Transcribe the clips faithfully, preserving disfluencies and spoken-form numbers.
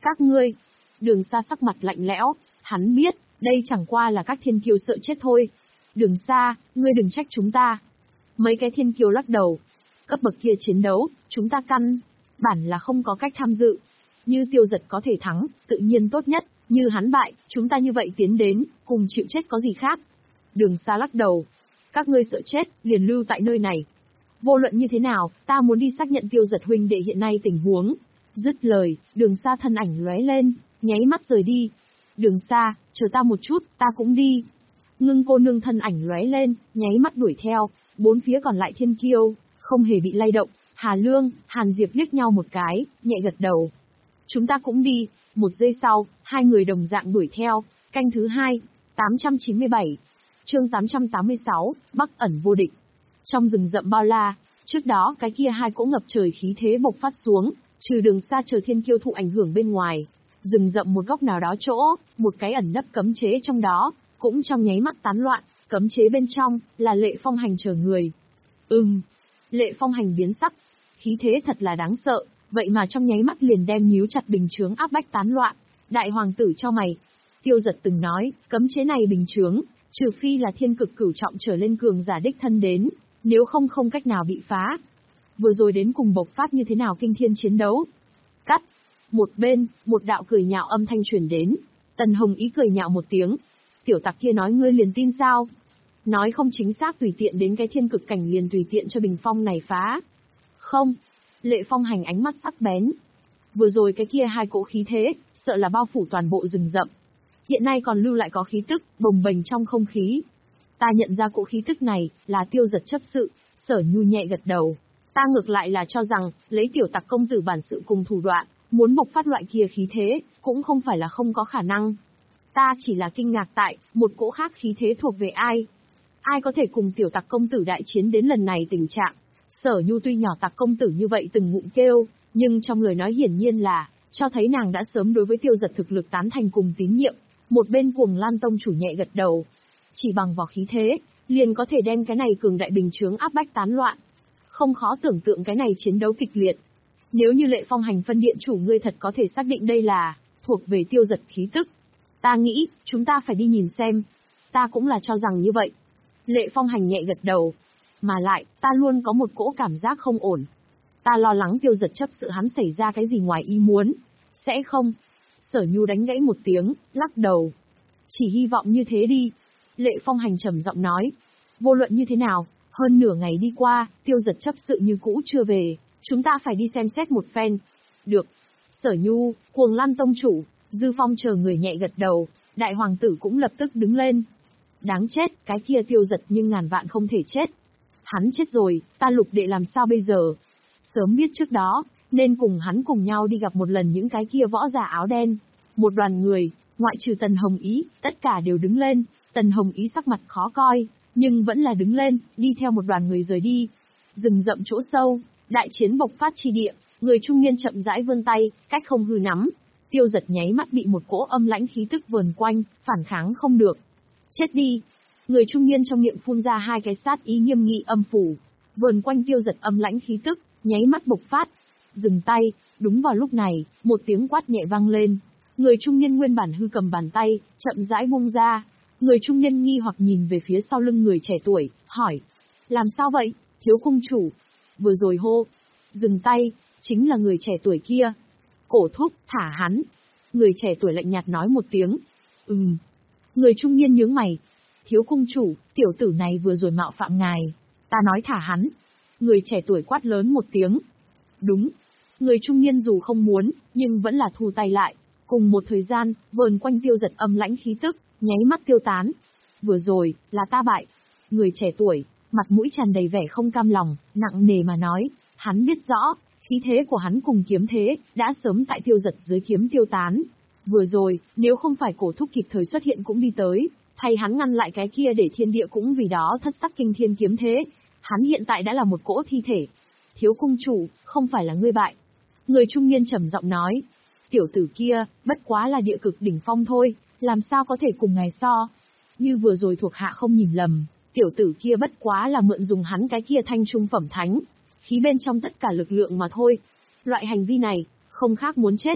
Các ngươi. Đường Sa sắc mặt lạnh lẽo, hắn biết, đây chẳng qua là các thiên kiêu sợ chết thôi. Đường Sa, ngươi đừng trách chúng ta. Mấy cái thiên kiêu lắc đầu. Cấp bậc kia chiến đấu, chúng ta căn bản là không có cách tham dự. Như Tiêu Giật có thể thắng, tự nhiên tốt nhất, như hắn bại, chúng ta như vậy tiến đến, cùng chịu chết có gì khác. Đường Sa lắc đầu. Các ngươi sợ chết, liền lưu tại nơi này. Vô luận như thế nào, ta muốn đi xác nhận Tiêu Giật huynh đệ hiện nay tình huống. Dứt lời, Đường Sa thân ảnh lóe lên, nháy mắt rời đi. Đường Sa, chờ ta một chút, ta cũng đi. Ngưng cô nương thân ảnh lóe lên, nháy mắt đuổi theo, bốn phía còn lại thiên kiêu, không hề bị lay động. Hà Lương, Hàn Diệp liếc nhau một cái, nhẹ gật đầu. Chúng ta cũng đi. Một giây sau, hai người đồng dạng đuổi theo. Canh thứ hai, tám trăm chín mươi bảy, chương tám trăm tám mươi sáu, Bắc ẩn vô địch. Trong rừng rậm bao la, trước đó cái kia hai cỗ ngập trời khí thế bộc phát xuống, trừ Đường Sa chờ thiên kiêu thụ ảnh hưởng bên ngoài, rừng rậm một góc nào đó chỗ, một cái ẩn nấp cấm chế trong đó, cũng trong nháy mắt tán loạn, cấm chế bên trong là Lệ Phong Hành chờ người. Ừm, Lệ Phong Hành biến sắc, khí thế thật là đáng sợ, vậy mà trong nháy mắt liền đem nhíu chặt bình chướng áp bách tán loạn. Đại hoàng tử cho mày. Tiêu Giật từng nói, cấm chế này bình chướng, trừ phi là thiên cực cửu trọng trở lên cường giả đích thân đến, nếu không không cách nào bị phá. Vừa rồi đến cùng bộc phát như thế nào kinh thiên chiến đấu. Cắt. Một bên, một đạo cười nhạo âm thanh truyền đến. Tần Hồng Ý cười nhạo một tiếng. Tiểu tặc kia nói ngươi liền tin sao? Nói không chính xác tùy tiện đến cái thiên cực cảnh liền tùy tiện cho bình phong này phá. Không. Lệ Phong Hành ánh mắt sắc bén. Vừa rồi cái kia hai cỗ khí thế, sợ là bao phủ toàn bộ rừng rậm. Hiện nay còn lưu lại có khí tức, bồng bềnh trong không khí. Ta nhận ra cỗ khí tức này, là Tiêu Giật chấp sự. Sở Nhu nhẹ gật đầu. Ta ngược lại là cho rằng, lấy tiểu tặc công tử bản sự cùng thủ đoạn, muốn bộc phát loại kia khí thế, cũng không phải là không có khả năng. Ta chỉ là kinh ngạc tại, một cỗ khác khí thế thuộc về ai? Ai có thể cùng tiểu tặc công tử đại chiến đến lần này tình trạng? Sở Nhu tuy nhỏ tặc công tử như vậy từng ngụm kêu, nhưng trong lời nói hiển nhiên là, cho thấy nàng đã sớm đối với Tiêu Giật thực lực tán thành cùng tín nhiệm. Một bên Cuồng Lan tông chủ nhẹ gật đầu. Chỉ bằng vào khí thế, liền có thể đem cái này cường đại bình chướng áp bách tán loạn. Không khó tưởng tượng cái này chiến đấu kịch liệt. Nếu như Lệ Phong Hành phân điện chủ ngươi thật có thể xác định đây là thuộc về Tiêu Giật khí tức, ta nghĩ, chúng ta phải đi nhìn xem. Ta cũng là cho rằng như vậy. Lệ Phong Hành nhẹ gật đầu. Mà lại, ta luôn có một cỗ cảm giác không ổn. Ta lo lắng Tiêu Giật chấp sự hắn xảy ra cái gì ngoài ý muốn. Sẽ không. Sở Nhu đánh gãy một tiếng, lắc đầu. Chỉ hy vọng như thế đi. Lệ Phong Hành trầm giọng nói. Vô luận như thế nào, hơn nửa ngày đi qua, Tiêu Giật chấp sự như cũ chưa về. Chúng ta phải đi xem xét một phen. Được. Sở Nhu, Cuồng Lan tông chủ, Dư Phong chờ người nhẹ gật đầu. Đại hoàng tử cũng lập tức đứng lên. Đáng chết, cái kia Tiêu Giật nhưng ngàn vạn không thể chết. Hắn chết rồi, ta Lục đệ làm sao bây giờ? Sớm biết trước đó, nên cùng hắn cùng nhau đi gặp một lần những cái kia võ giả áo đen. Một đoàn người, ngoại trừ Tần Hồng Ý, tất cả đều đứng lên. Tần Hồng Ý sắc mặt khó coi, nhưng vẫn là đứng lên, đi theo một đoàn người rời đi. Rừng rậm chỗ sâu, đại chiến bộc phát chi địa, người trung niên chậm rãi vươn tay, cách không hư nắm. Tiêu Giật nháy mắt bị một cỗ âm lãnh khí tức vờn quanh, phản kháng không được. Chết đi! Người trung niên trong miệng phun ra hai cái sát ý nghiêm nghị âm phủ, vờn quanh Tiêu Giật âm lãnh khí tức, nháy mắt bộc phát. Dừng tay. Đúng vào lúc này, một tiếng quát nhẹ vang lên. Người trung niên nguyên bản hư cầm bàn tay, chậm rãi buông ra. Người trung niên nghi hoặc nhìn về phía sau lưng người trẻ tuổi, hỏi. Làm sao vậy, thiếu cung chủ? Vừa rồi hô. Dừng tay, chính là người trẻ tuổi kia. Cổ thúc, thả hắn. Người trẻ tuổi lạnh nhạt nói một tiếng. Ừm. Người trung niên nhướng mày. Thiếu cung chủ, tiểu tử này vừa rồi mạo phạm ngài. Ta nói thả hắn. Người trẻ tuổi quát lớn một tiếng. Đúng. Người trung niên dù không muốn, nhưng vẫn là thu tay lại. Cùng một thời gian, vờn quanh Tiêu Giật âm lãnh khí tức, nháy mắt tiêu tán. Vừa rồi, là ta bại. Người trẻ tuổi, mặt mũi tràn đầy vẻ không cam lòng, nặng nề mà nói. Hắn biết rõ, khí thế của hắn cùng kiếm thế, đã sớm tại Tiêu Giật dưới kiếm tiêu tán. Vừa rồi, nếu không phải cổ thúc kịp thời xuất hiện cũng đi tới, thay hắn ngăn lại cái kia để thiên địa cũng vì đó thất sắc kinh thiên kiếm thế, hắn hiện tại đã là một cỗ thi thể. Thiếu cung chủ, không phải là ngươi bại. Người trung niên trầm giọng nói. Tiểu tử kia, bất quá là địa cực đỉnh phong thôi, làm sao có thể cùng ngài so. Như vừa rồi thuộc hạ không nhìn lầm, tiểu tử kia bất quá là mượn dùng hắn cái kia thanh trung phẩm thánh, khí bên trong tất cả lực lượng mà thôi. Loại hành vi này, không khác muốn chết.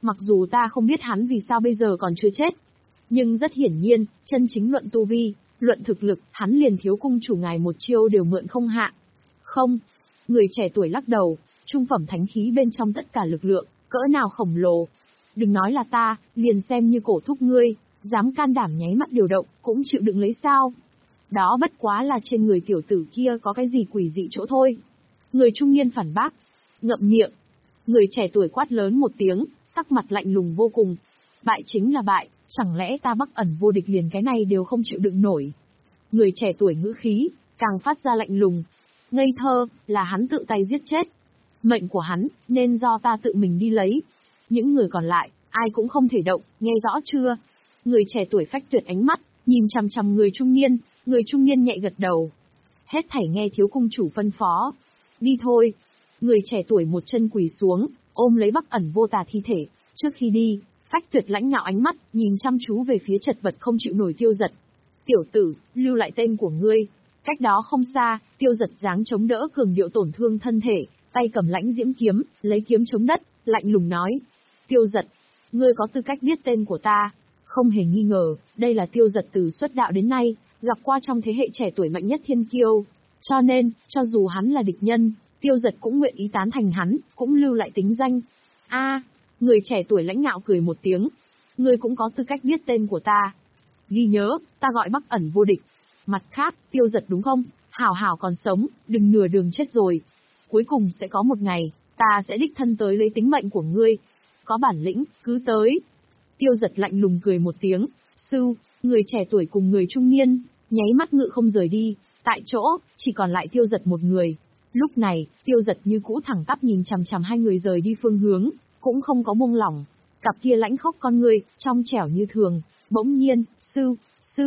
Mặc dù ta không biết hắn vì sao bây giờ còn chưa chết, nhưng rất hiển nhiên, chân chính luận tu vi, luận thực lực, hắn liền thiếu cung chủ ngài một chiêu đều mượn không hạ. Không. Người trẻ tuổi lắc đầu, trung phẩm thánh khí bên trong tất cả lực lượng, cỡ nào khổng lồ. Đừng nói là ta, liền xem như cổ thúc ngươi, dám can đảm nháy mắt điều động, cũng chịu đựng lấy sao. Đó bất quá là trên người tiểu tử kia có cái gì quỷ dị chỗ thôi. Người trung niên phản bác. Ngậm miệng. Người trẻ tuổi quát lớn một tiếng, sắc mặt lạnh lùng vô cùng. Bại chính là bại, chẳng lẽ ta Bắc ẩn vô địch liền cái này đều không chịu đựng nổi. Người trẻ tuổi ngữ khí, càng phát ra lạnh lùng. Ngây thơ, là hắn tự tay giết chết. Mệnh của hắn, nên do ta tự mình đi lấy. Những người còn lại, ai cũng không thể động, nghe rõ chưa? Người trẻ tuổi phách tuyệt ánh mắt, nhìn chằm chằm người trung niên, người trung niên nhẹ gật đầu. Hết thảy nghe thiếu cung chủ phân phó. Đi thôi. Người trẻ tuổi một chân quỳ xuống, ôm lấy Bắc ẩn vô tà thi thể. Trước khi đi, phách tuyệt lãnh ngạo ánh mắt, nhìn chăm chú về phía chật vật không chịu nổi Tiêu Giật. Tiểu tử, lưu lại tên của ngươi. Cách đó không xa, Tiêu Giật dáng chống đỡ cường điệu tổn thương thân thể, tay cầm lãnh diễm kiếm, lấy kiếm chống đất, lạnh lùng nói. Tiêu Giật, ngươi có tư cách biết tên của ta. Không hề nghi ngờ, đây là Tiêu Giật từ xuất đạo đến nay, gặp qua trong thế hệ trẻ tuổi mạnh nhất thiên kiêu. Cho nên, cho dù hắn là địch nhân, Tiêu Giật cũng nguyện ý tán thành hắn, cũng lưu lại tính danh. A, người trẻ tuổi lãnh ngạo cười một tiếng. Ngươi cũng có tư cách biết tên của ta. Ghi nhớ, ta gọi Bắc ẩn vô địch. Mặt khác, Tiêu Giật đúng không? Hảo hảo còn sống, đừng nửa đường chết rồi. Cuối cùng sẽ có một ngày, ta sẽ đích thân tới lấy tính mệnh của ngươi. Có bản lĩnh, cứ tới. Tiêu Giật lạnh lùng cười một tiếng. Sư, người trẻ tuổi cùng người trung niên, nháy mắt ngự không rời đi. Tại chỗ, chỉ còn lại Tiêu Giật một người. Lúc này, Tiêu Giật như cũ thẳng tắp nhìn chằm chằm hai người rời đi phương hướng, cũng không có buông lỏng. Cặp kia lãnh khốc con người, trong trẻo như thường. Bỗng nhiên, sư, sư,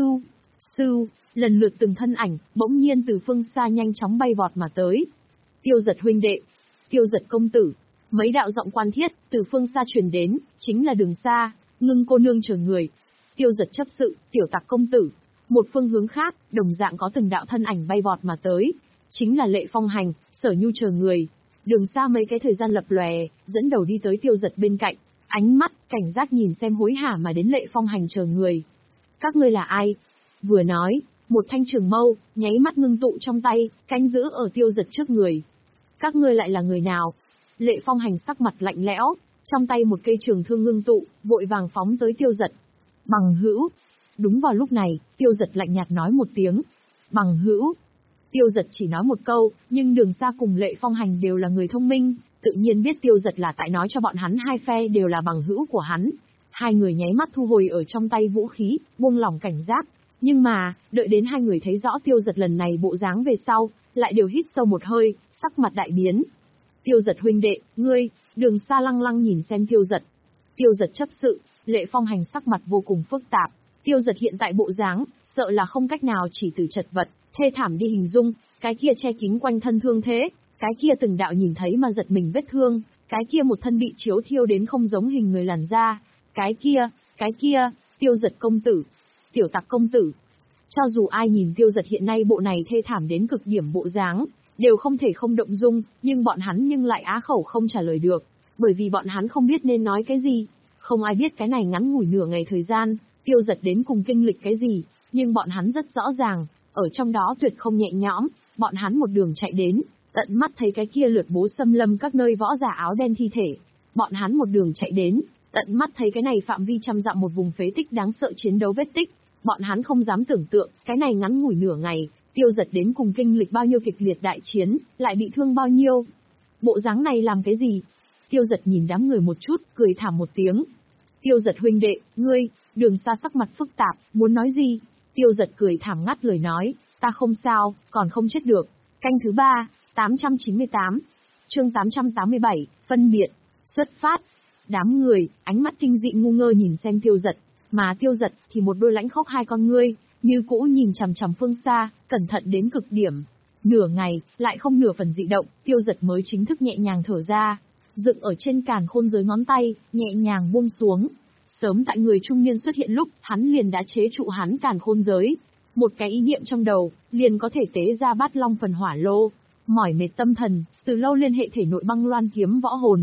sư, lần lượt từng thân ảnh, bỗng nhiên từ phương xa nhanh chóng bay vọt mà tới. Tiêu Giật huynh đệ, Tiêu Giật công tử, mấy đạo giọng quan thiết, từ phương xa truyền đến, chính là Đường Sa, Ngưng cô nương chờ người. Tiêu Giật chấp sự, tiểu tặc công tử. Một phương hướng khác, đồng dạng có từng đạo thân ảnh bay vọt mà tới, chính là Lệ Phong Hành, Sở Nhu chờ người. Đường Sa mấy cái thời gian lập lòe, dẫn đầu đi tới Tiêu Giật bên cạnh, ánh mắt cảnh giác nhìn xem hối hả mà đến Lệ Phong Hành chờ người. Các ngươi là ai? Vừa nói, một thanh trường mâu, nháy mắt ngưng tụ trong tay, canh giữ ở Tiêu Giật trước người. Các ngươi lại là người nào? Lệ Phong Hành sắc mặt lạnh lẽo, trong tay một cây trường thương ngưng tụ, vội vàng phóng tới Tiêu Giật. Bằng hữu. Đúng vào lúc này, Tiêu Giật lạnh nhạt nói một tiếng. Bằng hữu. Tiêu Giật chỉ nói một câu, nhưng Đường Sa cùng Lệ Phong Hành đều là người thông minh, tự nhiên biết Tiêu Giật là tại nói cho bọn hắn hai phe đều là bằng hữu của hắn. Hai người nháy mắt thu hồi ở trong tay vũ khí, buông lỏng cảnh giác. Nhưng mà, đợi đến hai người thấy rõ Tiêu Giật lần này bộ dáng về sau, lại đều hít sâu một hơi, sắc mặt đại biến. Tiêu Giật huynh đệ, ngươi. Đường Sa lăng lăng nhìn xem Tiêu Giật. Tiêu Giật chấp sự, Lệ Phong Hành sắc mặt vô cùng phức tạp. Tiêu Giật hiện tại bộ dáng, sợ là không cách nào chỉ từ chật vật, thê thảm đi hình dung, cái kia che kín quanh thân thương thế, cái kia từng đạo nhìn thấy mà giật mình vết thương, cái kia một thân bị chiếu thiêu đến không giống hình người làn da, cái kia, cái kia, Tiêu Giật công tử, tiểu tặc công tử. Cho dù ai nhìn Tiêu Giật hiện nay bộ này thê thảm đến cực điểm bộ dáng, đều không thể không động dung, nhưng bọn hắn nhưng lại á khẩu không trả lời được, bởi vì bọn hắn không biết nên nói cái gì. Không ai biết cái này ngắn ngủi nửa ngày thời gian, Tiêu Giật đến cùng kinh lịch cái gì, nhưng bọn hắn rất rõ ràng, ở trong đó tuyệt không nhẹ nhõm, bọn hắn một đường chạy đến, tận mắt thấy cái kia lượt bố xâm lâm các nơi võ giả áo đen thi thể. Bọn hắn một đường chạy đến, tận mắt thấy cái này phạm vi trăm dặm một vùng phế tích đáng sợ chiến đấu vết tích. Bọn hắn không dám tưởng tượng, cái này ngắn ngủi nửa ngày, Tiêu Giật đến cùng kinh lịch bao nhiêu kịch liệt đại chiến, lại bị thương bao nhiêu. Bộ dáng này làm cái gì? Tiêu Giật nhìn đám người một chút, cười thảm một tiếng. Tiêu Giật huynh đệ, ngươi. Đường Sa sắc mặt phức tạp, muốn nói gì? Tiêu Giật cười thảm ngắt lời nói, ta không sao, còn không chết được. Canh thứ ba, tám trăm chín mươi tám. Chương tám trăm tám mươi bảy, phân biệt, xuất phát. Đám người, ánh mắt kinh dị ngu ngơ nhìn xem Tiêu Giật, mà Tiêu Giật thì một đôi lãnh khốc hai con ngươi, như cũ nhìn chằm chằm phương xa, cẩn thận đến cực điểm. Nửa ngày, lại không nửa phần dị động, Tiêu Giật mới chính thức nhẹ nhàng thở ra, dựng ở trên càn khôn giới ngón tay, nhẹ nhàng buông xuống. Sớm tại người trung niên xuất hiện lúc, hắn liền đã chế trụ hắn càn khôn giới. Một cái ý niệm trong đầu, liền có thể tế ra bát long phần hỏa lô. Mỏi mệt tâm thần, từ lâu liên hệ thể nội băng loan kiếm võ hồn.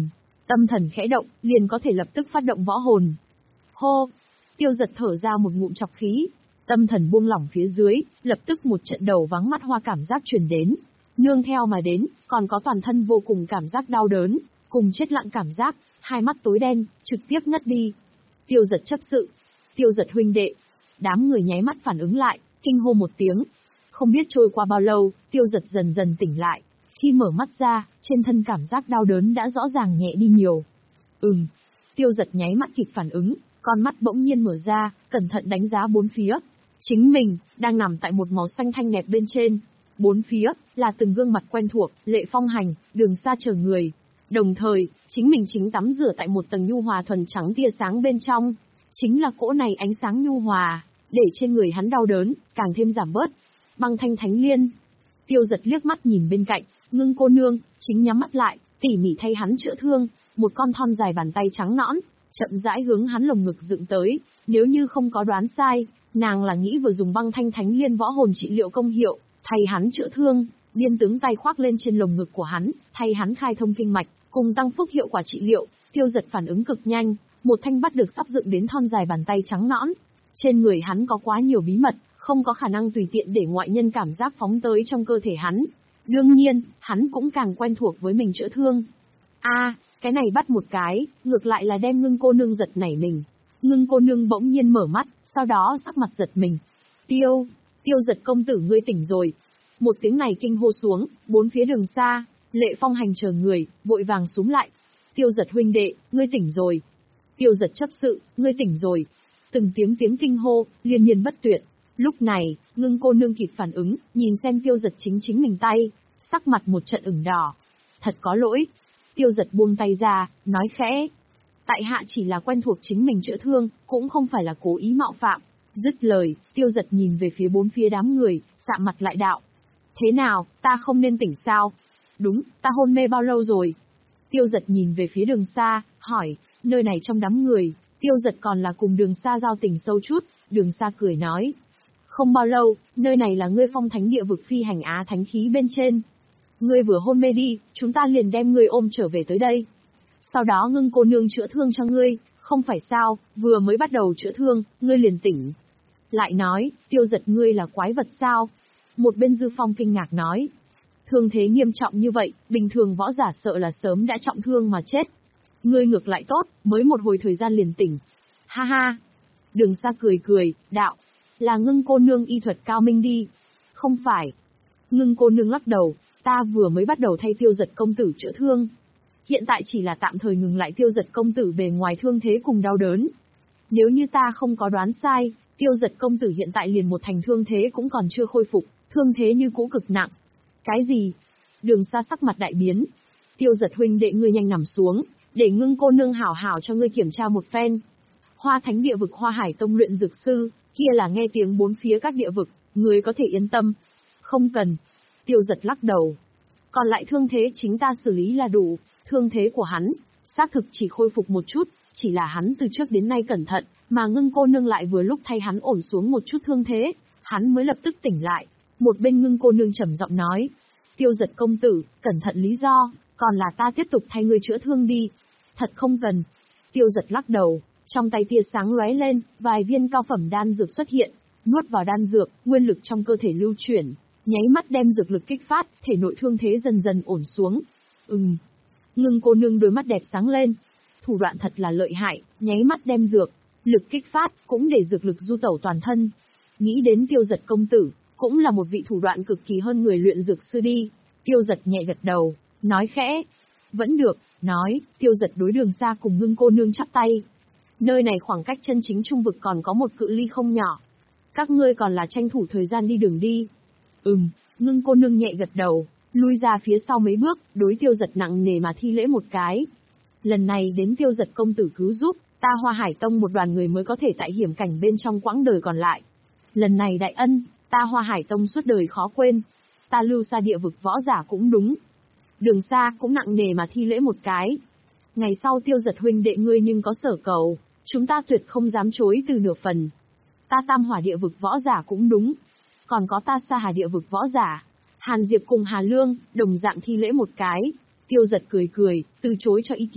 Tâm thần khẽ động, liền có thể lập tức phát động võ hồn. Hô! Tiêu Giật thở ra một ngụm trọc khí. Tâm thần buông lỏng phía dưới, lập tức một trận đầu vắng mắt hoa cảm giác truyền đến. Nương theo mà đến, còn có toàn thân vô cùng cảm giác đau đớn, cùng chết lặng cảm giác, hai mắt tối đen, trực tiếp ngất đi. Tiêu Giật chấp sự. Tiêu Giật huynh đệ. Đám người nháy mắt phản ứng lại, kinh hô một tiếng. Không biết trôi qua bao lâu, Tiêu Giật dần dần tỉnh lại. Khi mở mắt ra, trên thân cảm giác đau đớn đã rõ ràng nhẹ đi nhiều. Ừm. Tiêu Giật nháy mắt kịp phản ứng, con mắt bỗng nhiên mở ra, cẩn thận đánh giá bốn phía. Chính mình, đang nằm tại một màu xanh thanh đẹp bên trên. Bốn phía, là từng gương mặt quen thuộc, Lệ Phong Hành, Đường Sa chờ người. Đồng thời, chính mình chính tắm rửa tại một tầng nhu hòa thuần trắng tia sáng bên trong. Chính là cỗ này ánh sáng nhu hòa, để trên người hắn đau đớn, càng thêm giảm bớt. Băng Thanh Thánh Liên. Tiêu Giật liếc mắt nhìn bên cạnh, Ngưng cô nương, chính nhắm mắt lại, tỉ mỉ thay hắn chữa thương. Một con thon dài bàn tay trắng nõn, chậm rãi hướng hắn lồng ngực dựng tới. Nếu như không có đoán sai, nàng là nghĩ vừa dùng Băng Thanh Thánh Liên võ hồn trị liệu công hiệu, thay hắn chữa thương, biên tướng tay khoác lên trên lồng ngực của hắn, thay hắn khai thông kinh mạch, cùng tăng phúc hiệu quả trị liệu. Tiêu Giật phản ứng cực nhanh, một thanh bắt được sắp dựng đến thon dài bàn tay trắng nõn. Trên người hắn có quá nhiều bí mật, không có khả năng tùy tiện để ngoại nhân cảm giác phóng tới trong cơ thể hắn. Đương nhiên, hắn cũng càng quen thuộc với mình chữa thương. A, à, cái này bắt một cái, ngược lại là đem Ngưng cô nương giật nảy mình. Ngưng cô nương bỗng nhiên mở mắt, sau đó sắc mặt giật mình. Tiêu, Tiêu Giật công tử ngươi tỉnh rồi. Một tiếng này kinh hô xuống, bốn phía Đường Sa, Lệ Phong Hành chờ người, vội vàng xúm lại. Tiêu Giật huynh đệ, ngươi tỉnh rồi. Tiêu Giật chấp sự, ngươi tỉnh rồi. Từng tiếng tiếng kinh hô, liên miên bất tuyệt. Lúc này, Ngưng cô nương kịp phản ứng, nhìn xem Tiêu Giật chính chính mình tay, sắc mặt một trận ửng đỏ. Thật có lỗi. Tiêu Giật buông tay ra, nói khẽ. Tại hạ chỉ là quen thuộc chính mình chữa thương, cũng không phải là cố ý mạo phạm. Dứt lời, Tiêu Giật nhìn về phía bốn phía đám người, sạm mặt lại đạo. Thế nào, ta không nên tỉnh sao? Đúng, ta hôn mê bao lâu rồi? Tiêu Giật nhìn về phía Đường Sa, hỏi, nơi này trong đám người, Tiêu Giật còn là cùng Đường Sa giao tình sâu chút. Đường Sa cười nói. Không bao lâu, nơi này là ngươi phong thánh địa vực phi hành á thánh khí bên trên. Ngươi vừa hôn mê đi, chúng ta liền đem ngươi ôm trở về tới đây. Sau đó Ngưng cô nương chữa thương cho ngươi, không phải sao, vừa mới bắt đầu chữa thương, ngươi liền tỉnh. Lại nói, Tiêu Giật ngươi là quái vật sao? Một bên Dư Phong kinh ngạc nói. Thương thế nghiêm trọng như vậy, bình thường võ giả sợ là sớm đã trọng thương mà chết. Ngươi ngược lại tốt, mới một hồi thời gian liền tỉnh. Ha ha. Đường Sa cười cười, đạo. Là Ngưng cô nương y thuật cao minh đi. Không phải. Ngưng cô nương lắc đầu, ta vừa mới bắt đầu thay Tiêu Giật công tử chữa thương. Hiện tại chỉ là tạm thời ngừng lại Tiêu Giật công tử bề ngoài thương thế cùng đau đớn. Nếu như ta không có đoán sai, Tiêu Giật công tử hiện tại liền một thành thương thế cũng còn chưa khôi phục, thương thế như cũ cực nặng. Cái gì? Đường Sa sắc mặt đại biến. Tiêu Giật huynh đệ ngươi nhanh nằm xuống, để Ngưng cô nương hảo hảo cho ngươi kiểm tra một phen. Hoa Thánh địa vực Hoa Hải Tông luyện dược sư, kia là nghe tiếng bốn phía các địa vực, ngươi có thể yên tâm. Không cần. Tiêu Giật lắc đầu. Còn lại thương thế chính ta xử lý là đủ, thương thế của hắn, xác thực chỉ khôi phục một chút, chỉ là hắn từ trước đến nay cẩn thận, mà Ngưng cô nương lại vừa lúc thay hắn ổn xuống một chút thương thế, hắn mới lập tức tỉnh lại. Một bên Ngưng cô nương trầm giọng nói, Tiêu Giật công tử, cẩn thận lý do, còn là ta tiếp tục thay ngươi chữa thương đi. Thật không cần. Tiêu Giật lắc đầu, trong tay tia sáng lóe lên, vài viên cao phẩm đan dược xuất hiện, nuốt vào đan dược, nguyên lực trong cơ thể lưu chuyển, nháy mắt đem dược lực kích phát, thể nội thương thế dần dần ổn xuống. Ừm. Ngưng cô nương đôi mắt đẹp sáng lên. Thủ đoạn thật là lợi hại, nháy mắt đem dược, lực kích phát, cũng để dược lực du tẩu toàn thân. Nghĩ đến Tiêu Giật công tử, cũng là một vị thủ đoạn cực kỳ hơn người luyện dược sư đi. Tiêu Giật nhẹ gật đầu, nói khẽ. Vẫn được, nói, Tiêu Giật đối Đường Sa cùng Ngưng cô nương chắp tay. Nơi này khoảng cách chân chính trung vực còn có một cự ly không nhỏ. Các ngươi còn là tranh thủ thời gian đi đường đi. Ừm, Ngưng cô nương nhẹ gật đầu, lui ra phía sau mấy bước, đối Tiêu Giật nặng nề mà thi lễ một cái. Lần này đến Tiêu Giật công tử cứu giúp, ta Hoa Hải Tông một đoàn người mới có thể tại hiểm cảnh bên trong quãng đời còn lại. Lần này đại ân, ta Hoa Hải Tông suốt đời khó quên. Ta lưu xa địa vực võ giả cũng đúng. Đường Sa cũng nặng nề mà thi lễ một cái. Ngày sau Tiêu Giật huynh đệ ngươi nhưng có sở cầu, chúng ta tuyệt không dám chối từ nửa phần. Ta Tam Hỏa địa vực võ giả cũng đúng. Còn có ta Sa Hà địa vực võ giả. Hàn Diệp cùng Hà Lương, đồng dạng thi lễ một cái. Tiêu Giật cười cười, từ chối cho ý kiến.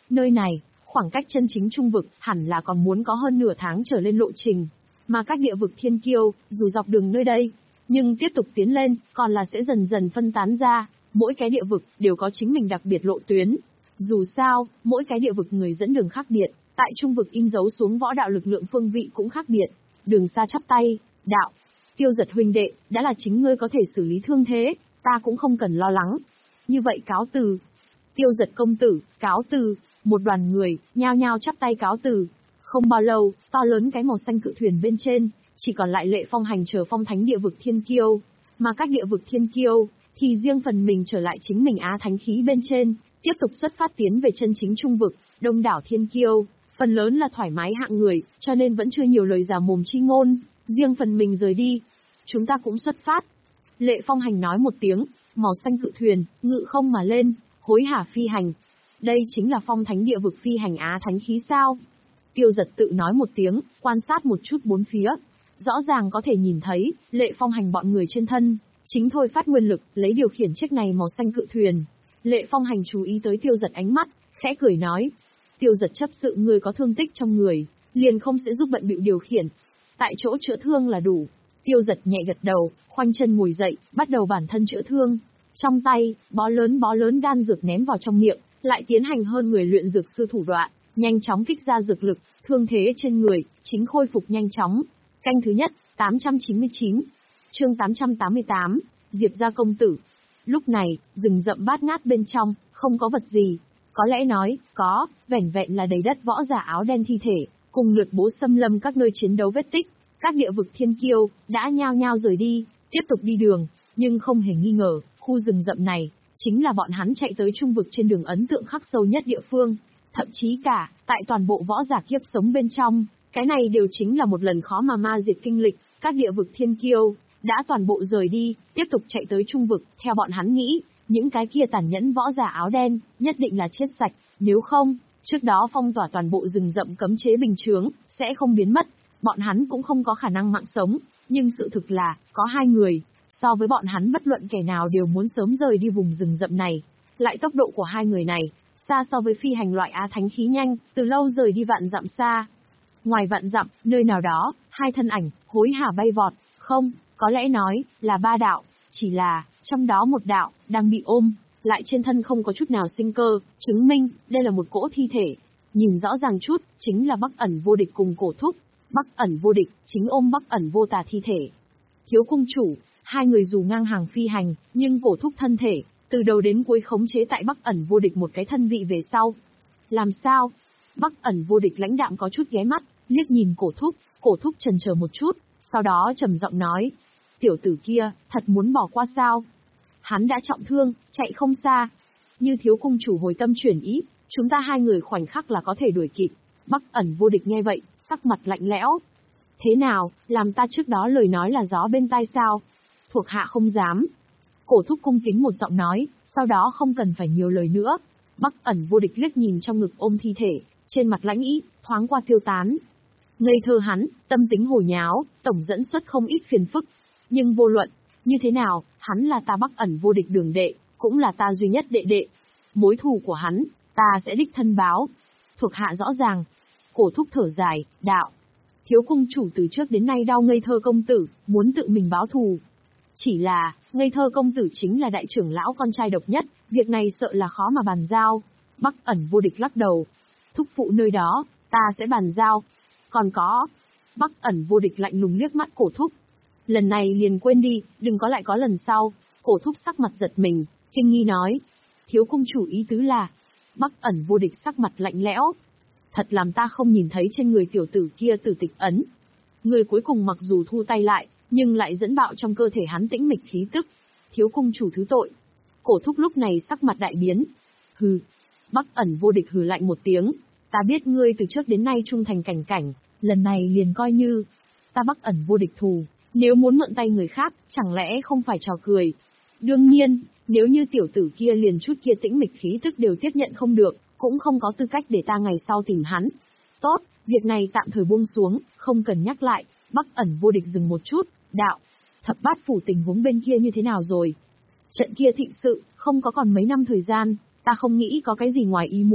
Nơi này, khoảng cách chân chính trung vực hẳn là còn muốn có hơn nửa tháng trở lên lộ trình. Mà các địa vực thiên kiêu, dù dọc đường nơi đây, nhưng tiếp tục tiến lên, còn là sẽ dần dần phân tán ra, mỗi cái địa vực đều có chính mình đặc biệt lộ tuyến. Dù sao, mỗi cái địa vực người dẫn đường khác biệt, tại trung vực in dấu xuống võ đạo lực lượng phương vị cũng khác biệt. Đường Sa chắp tay, đạo, Tiêu Giật huynh đệ, đã là chính ngươi có thể xử lý thương thế, ta cũng không cần lo lắng. Như vậy cáo từ. Tiêu Giật công tử, cáo từ. Một đoàn người, nhao nhao chắp tay cáo từ. Không bao lâu, to lớn cái màu xanh cự thuyền bên trên, chỉ còn lại Lệ Phong Hành chờ phong thánh địa vực thiên kiêu. Mà các địa vực thiên kiêu, thì riêng phần mình trở lại chính mình á thánh khí bên trên, tiếp tục xuất phát tiến về chân chính trung vực, đông đảo thiên kiêu. Phần lớn là thoải mái hạng người, cho nên vẫn chưa nhiều lời giả mồm chi ngôn, riêng phần mình rời đi. Chúng ta cũng xuất phát. Lệ Phong Hành nói một tiếng, màu xanh cự thuyền, ngự không mà lên, hối hả phi hành. Đây chính là phong thánh địa vực phi hành á thánh khí sao? Tiêu Giật tự nói một tiếng, quan sát một chút bốn phía. Rõ ràng có thể nhìn thấy, Lệ Phong Hành bọn người trên thân, chính thôi phát nguyên lực, lấy điều khiển chiếc này màu xanh cự thuyền. Lệ Phong Hành chú ý tới Tiêu Giật ánh mắt, khẽ cười nói. Tiêu Giật chấp sự người có thương tích trong người, liền không sẽ giúp bận bịu điều khiển. Tại chỗ chữa thương là đủ. Tiêu Giật nhẹ gật đầu, khoanh chân ngồi dậy, bắt đầu bản thân chữa thương. Trong tay, bó lớn bó lớn đan dược ném vào trong miệng, lại tiến hành hơn người luyện dược sư thủ đoạn, nhanh chóng kích ra dược lực, thương thế trên người, chính khôi phục nhanh chóng. Canh thứ nhất, tám trăm chín mươi chín. Chương tám trăm tám mươi tám, Diệp gia công tử. Lúc này, rừng rậm bát ngát bên trong, không có vật gì. Có lẽ nói, có, vẻn vẹn là đầy đất võ giả áo đen thi thể, cùng lượt bố xâm lâm các nơi chiến đấu vết tích. Các địa vực thiên kiêu, đã nhao nhao rời đi, tiếp tục đi đường, nhưng không hề nghi ngờ, khu rừng rậm này, chính là bọn hắn chạy tới trung vực trên đường ấn tượng khắc sâu nhất địa phương. Thậm chí cả, tại toàn bộ võ giả kiếp sống bên trong, cái này đều chính là một lần khó mà ma diệt kinh lịch, các địa vực thiên kiêu, đã toàn bộ rời đi, tiếp tục chạy tới trung vực, theo bọn hắn nghĩ, những cái kia tàn nhẫn võ giả áo đen, nhất định là chết sạch, nếu không, trước đó phong tỏa toàn bộ rừng rậm cấm chế bình chướng, sẽ không biến mất, bọn hắn cũng không có khả năng mạng sống, nhưng sự thực là, có hai người, so với bọn hắn bất luận kẻ nào đều muốn sớm rời đi vùng rừng rậm này, lại tốc độ của hai người này, xa so với phi hành loại á thánh khí nhanh, từ lâu rời đi vạn dặm xa. Ngoài vạn dặm, nơi nào đó, hai thân ảnh, hối hả bay vọt, không, có lẽ nói, là ba đạo, chỉ là, trong đó một đạo, đang bị ôm, lại trên thân không có chút nào sinh cơ, chứng minh, đây là một cỗ thi thể. Nhìn rõ ràng chút, chính là Bắc Ẩn Vô Địch cùng Cổ Thúc. Bắc Ẩn Vô Địch, chính ôm Bắc Ẩn Vô Tà thi thể. Thiếu cung chủ, hai người dù ngang hàng phi hành, nhưng Cổ Thúc thân thể, từ đầu đến cuối khống chế tại Bắc Ẩn Vô Địch một cái thân vị về sau. Làm sao? Bắc Ẩn Vô Địch lãnh đạm có chút ghé mắt, liếc nhìn Cổ Thúc, Cổ Thúc chần chờ một chút, sau đó trầm giọng nói. Tiểu tử kia, thật muốn bỏ qua sao? Hắn đã trọng thương, chạy không xa. Như thiếu cung chủ hồi tâm chuyển ý, chúng ta hai người khoảnh khắc là có thể đuổi kịp. Bắc Ẩn Vô Địch nghe vậy, sắc mặt lạnh lẽo. Thế nào, làm ta trước đó lời nói là gió bên tai sao? Thuộc hạ không dám. Cổ Thúc cung kính một giọng nói, sau đó không cần phải nhiều lời nữa. Bắc Ẩn Vô Địch liếc nhìn trong ngực ôm thi thể, trên mặt lãnh ý, thoáng qua tiêu tán. Ngây thơ hắn, tâm tính hồ nháo, tổng dẫn xuất không ít phiền phức. Nhưng vô luận, như thế nào, hắn là ta Bắc Ẩn Vô Địch đường đệ, cũng là ta duy nhất đệ đệ. Mối thù của hắn, ta sẽ đích thân báo. Thuộc hạ rõ ràng. Cổ Thúc thở dài, đạo. Thiếu cung chủ từ trước đến nay đau ngây thơ công tử, muốn tự mình báo thù. Chỉ là, ngây thơ công tử chính là đại trưởng lão con trai độc nhất, việc này sợ là khó mà bàn giao. Bắc Ẩn Vô Địch lắc đầu. Thúc phụ nơi đó, ta sẽ bàn giao. Còn có. Bắc Ẩn Vô Địch lạnh lùng liếc mắt Cổ Thúc. Lần này liền quên đi, đừng có lại có lần sau. Cổ Thúc sắc mặt giật mình, kinh nghi nói. Thiếu cung chủ ý tứ là. Bắc Ẩn Vô Địch sắc mặt lạnh lẽo. Thật làm ta không nhìn thấy trên người tiểu tử kia tử tịch ấn. Người cuối cùng mặc dù thu tay lại, nhưng lại dẫn bạo trong cơ thể hắn tĩnh mịch khí tức. Thiếu cung chủ thứ tội. Cổ Thúc lúc này sắc mặt đại biến. Hừ. Bắc Ẩn Vô Địch hừ lạnh một tiếng. Ta biết ngươi từ trước đến nay trung thành cảnh cảnh, lần này liền coi như. Ta Bắc Ẩn Vô Địch thù. Nếu muốn mượn tay người khác, chẳng lẽ không phải trò cười. Đương nhiên, nếu như tiểu tử kia liền chút kia tĩnh mịch khí tức đều tiếp nhận không được, cũng không có tư cách để ta ngày sau tìm hắn. Tốt, việc này tạm thời buông xuống, không cần nhắc lại. Bắc Ẩn Vô Địch dừng một chút, đạo. Thập bát phủ tình huống bên kia như thế nào rồi? Trận kia thịnh sự, không có còn mấy năm thời gian, ta không nghĩ có cái gì ngoài ý muốn.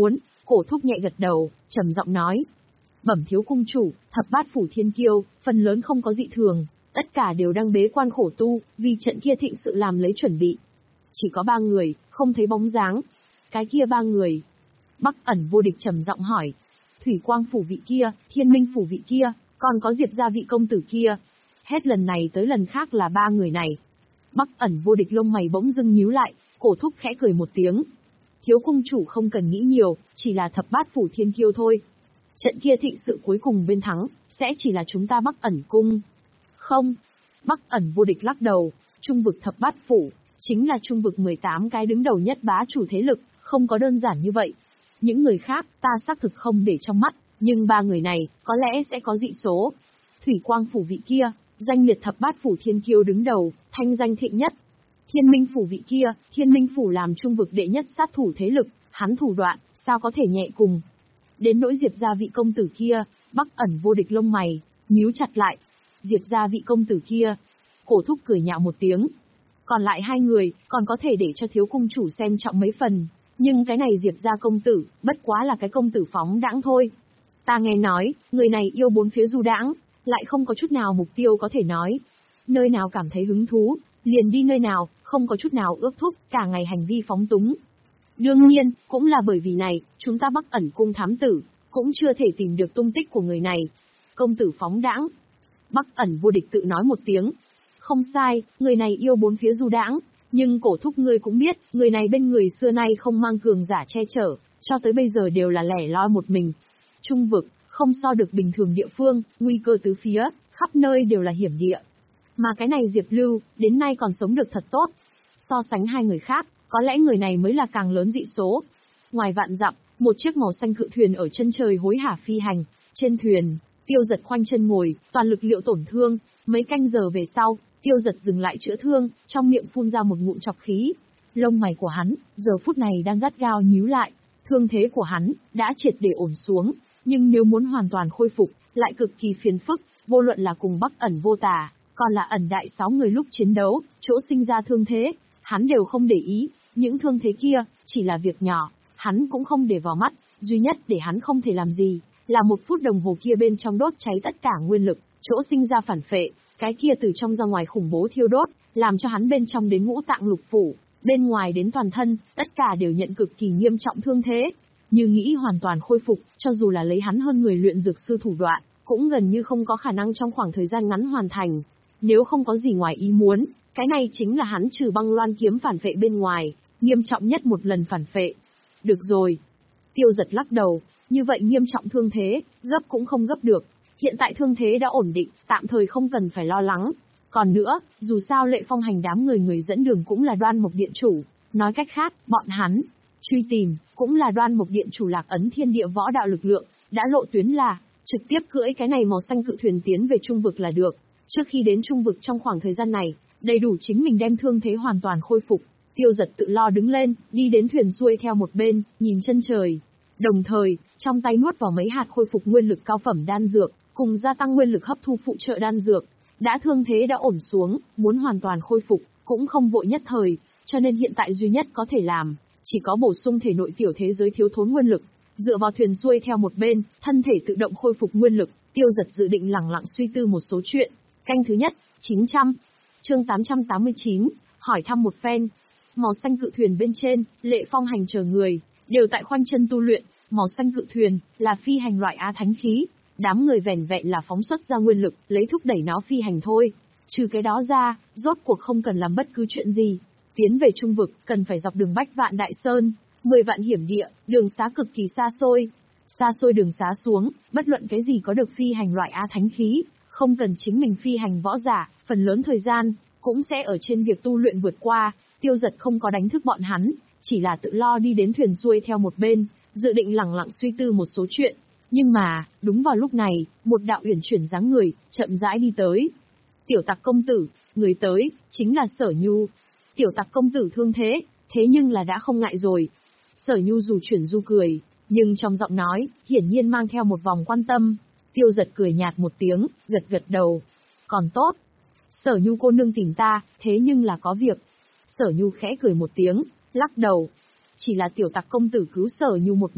Cổ thúc nhẹ gật đầu, trầm giọng nói. Bẩm thiếu cung chủ, thập bát phủ thiên kiêu, phần lớn không có dị thường, tất cả đều đang bế quan khổ tu, vì trận kia thịnh sự làm lấy chuẩn bị. Chỉ có ba người, không thấy bóng dáng. Cái kia ba người. Bắc ẩn vô địch trầm giọng hỏi. Thủy quang phủ vị kia, thiên minh phủ vị kia, còn có diệp gia vị công tử kia. Hết lần này tới lần khác là ba người này. Bắc ẩn vô địch lông mày bỗng dưng nhíu lại, cổ thúc khẽ cười một tiếng. Thiếu cung chủ không cần nghĩ nhiều, chỉ là thập bát phủ thiên kiêu thôi. Trận kia thịnh sự cuối cùng bên thắng, sẽ chỉ là chúng ta Bắc ẩn cung. Không. Bắc ẩn vô địch lắc đầu, trung vực thập bát phủ, chính là trung vực mười tám cái đứng đầu nhất bá chủ thế lực, không có đơn giản như vậy. Những người khác, ta xác thực không để trong mắt, nhưng ba người này, có lẽ sẽ có dị số. Thủy quang phủ vị kia, danh liệt thập bát phủ thiên kiêu đứng đầu, thanh danh thịnh nhất. Thiên minh phủ vị kia, thiên minh phủ làm trung vực đệ nhất sát thủ thế lực, hắn thủ đoạn, sao có thể nhẹ cùng. Đến nỗi diệp gia vị công tử kia, Bắc ẩn vô địch lông mày, nhíu chặt lại. Diệp gia vị công tử kia, cổ thúc cười nhạo một tiếng. Còn lại hai người, còn có thể để cho thiếu cung chủ xem trọng mấy phần. Nhưng cái này diệp gia công tử, bất quá là cái công tử phóng đãng thôi. Ta nghe nói, người này yêu bốn phía du đãng, lại không có chút nào mục tiêu có thể nói. Nơi nào cảm thấy hứng thú, liền đi nơi nào, không có chút nào ước thúc, cả ngày hành vi phóng túng. Đương nhiên, cũng là bởi vì này, chúng ta Bắc ẩn cung thám tử, cũng chưa thể tìm được tung tích của người này. Công tử phóng đãng. Bắc ẩn vô địch tự nói một tiếng. Không sai, người này yêu bốn phía du đãng, nhưng cổ thúc ngươi cũng biết, người này bên người xưa nay không mang cường giả che chở, cho tới bây giờ đều là lẻ loi một mình. Trung vực, không so được bình thường địa phương, nguy cơ tứ phía, khắp nơi đều là hiểm địa. Mà cái này Diệp Lưu, đến nay còn sống được thật tốt. So sánh hai người khác, có lẽ người này mới là càng lớn dị số. Ngoài vạn dặm, một chiếc màu xanh cự thuyền ở chân trời hối hả phi hành, trên thuyền, Tiêu Giật khoanh chân ngồi, toàn lực liệu tổn thương, mấy canh giờ về sau, Tiêu Giật dừng lại chữa thương, trong miệng phun ra một ngụm trọc khí. Lông mày của hắn, giờ phút này đang gắt gao nhíu lại, thương thế của hắn, đã triệt để ổn xuống, nhưng nếu muốn hoàn toàn khôi phục, lại cực kỳ phiền phức, vô luận là cùng Bắc ẩn vô tà, còn là ẩn đại sáu người lúc chiến đấu, chỗ sinh ra thương thế, hắn đều không để ý, những thương thế kia, chỉ là việc nhỏ, hắn cũng không để vào mắt, duy nhất để hắn không thể làm gì, là một phút đồng hồ kia bên trong đốt cháy tất cả nguyên lực, chỗ sinh ra phản phệ, cái kia từ trong ra ngoài khủng bố thiêu đốt, làm cho hắn bên trong đến ngũ tạng lục phủ, bên ngoài đến toàn thân, tất cả đều nhận cực kỳ nghiêm trọng thương thế. Như nghĩ hoàn toàn khôi phục, cho dù là lấy hắn hơn người luyện dược sư thủ đoạn, cũng gần như không có khả năng trong khoảng thời gian ngắn hoàn thành. Nếu không có gì ngoài ý muốn, cái này chính là hắn trừ băng loan kiếm phản phệ bên ngoài, nghiêm trọng nhất một lần phản phệ. Được rồi. Tiêu Giật lắc đầu, như vậy nghiêm trọng thương thế, gấp cũng không gấp được. Hiện tại thương thế đã ổn định, tạm thời không cần phải lo lắng. Còn nữa, dù sao Lệ Phong hành đám người người dẫn đường cũng là Đoan Mộc Điện chủ, nói cách khác, bọn hắn truy tìm, cũng là Đoan Mộc Điện chủ Lạc Ấn Thiên Địa võ đạo lực lượng, đã lộ tuyến là trực tiếp cưỡi cái này màu xanh cự thuyền tiến về trung vực là được. Trước khi đến trung vực trong khoảng thời gian này, đầy đủ chính mình đem thương thế hoàn toàn khôi phục. Tiêu Giật tự lo đứng lên, đi đến thuyền xuôi theo một bên, nhìn chân trời. Đồng thời, trong tay nuốt vào mấy hạt khôi phục nguyên lực cao phẩm đan dược, cùng gia tăng nguyên lực hấp thu phụ trợ đan dược. Đã thương thế đã ổn xuống, muốn hoàn toàn khôi phục, cũng không vội nhất thời, cho nên hiện tại duy nhất có thể làm, chỉ có bổ sung thể nội tiểu thế giới thiếu thốn nguyên lực. Dựa vào thuyền xuôi theo một bên, thân thể tự động khôi phục nguyên lực, Tiêu Giật dự định lẳng lặng suy tư một số chuyện. Canh thứ nhất, chín trăm. Chương tám trăm tám mươi chín, hỏi thăm một phen. Màu xanh cự thuyền bên trên, Lệ Phong hành chờ người, đều tại khoanh chân tu luyện, màu xanh cự thuyền, là phi hành loại á thánh khí. Đám người vẻn vẹn là phóng xuất ra nguyên lực, lấy thúc đẩy nó phi hành thôi. Trừ cái đó ra, rốt cuộc không cần làm bất cứ chuyện gì. Tiến về trung vực, cần phải dọc đường Bách Vạn Đại Sơn, mười vạn hiểm địa, đường xá cực kỳ xa xôi. Xa xôi đường xá xuống, bất luận cái gì có được phi hành loại á thánh khí, không cần chính mình phi hành võ giả, phần lớn thời gian, cũng sẽ ở trên việc tu luyện vượt qua. Tiêu Giật không có đánh thức bọn hắn, chỉ là tự lo đi đến thuyền xuôi theo một bên, dự định lẳng lặng suy tư một số chuyện. Nhưng mà, đúng vào lúc này, một đạo uyển chuyển dáng người, chậm rãi đi tới. Tiểu Tặc công tử, người tới, chính là Sở Nhu. Tiểu Tặc công tử thương thế, thế nhưng là đã không ngại rồi. Sở Nhu dù chuyển du cười, nhưng trong giọng nói, hiển nhiên mang theo một vòng quan tâm. Tiêu Giật cười nhạt một tiếng, gật gật đầu. Còn tốt. Sở Nhu cô nương tìm ta, thế nhưng là có việc. Sở Nhu khẽ cười một tiếng, lắc đầu. Chỉ là Tiểu Tặc công tử cứu Sở Nhu một mạng,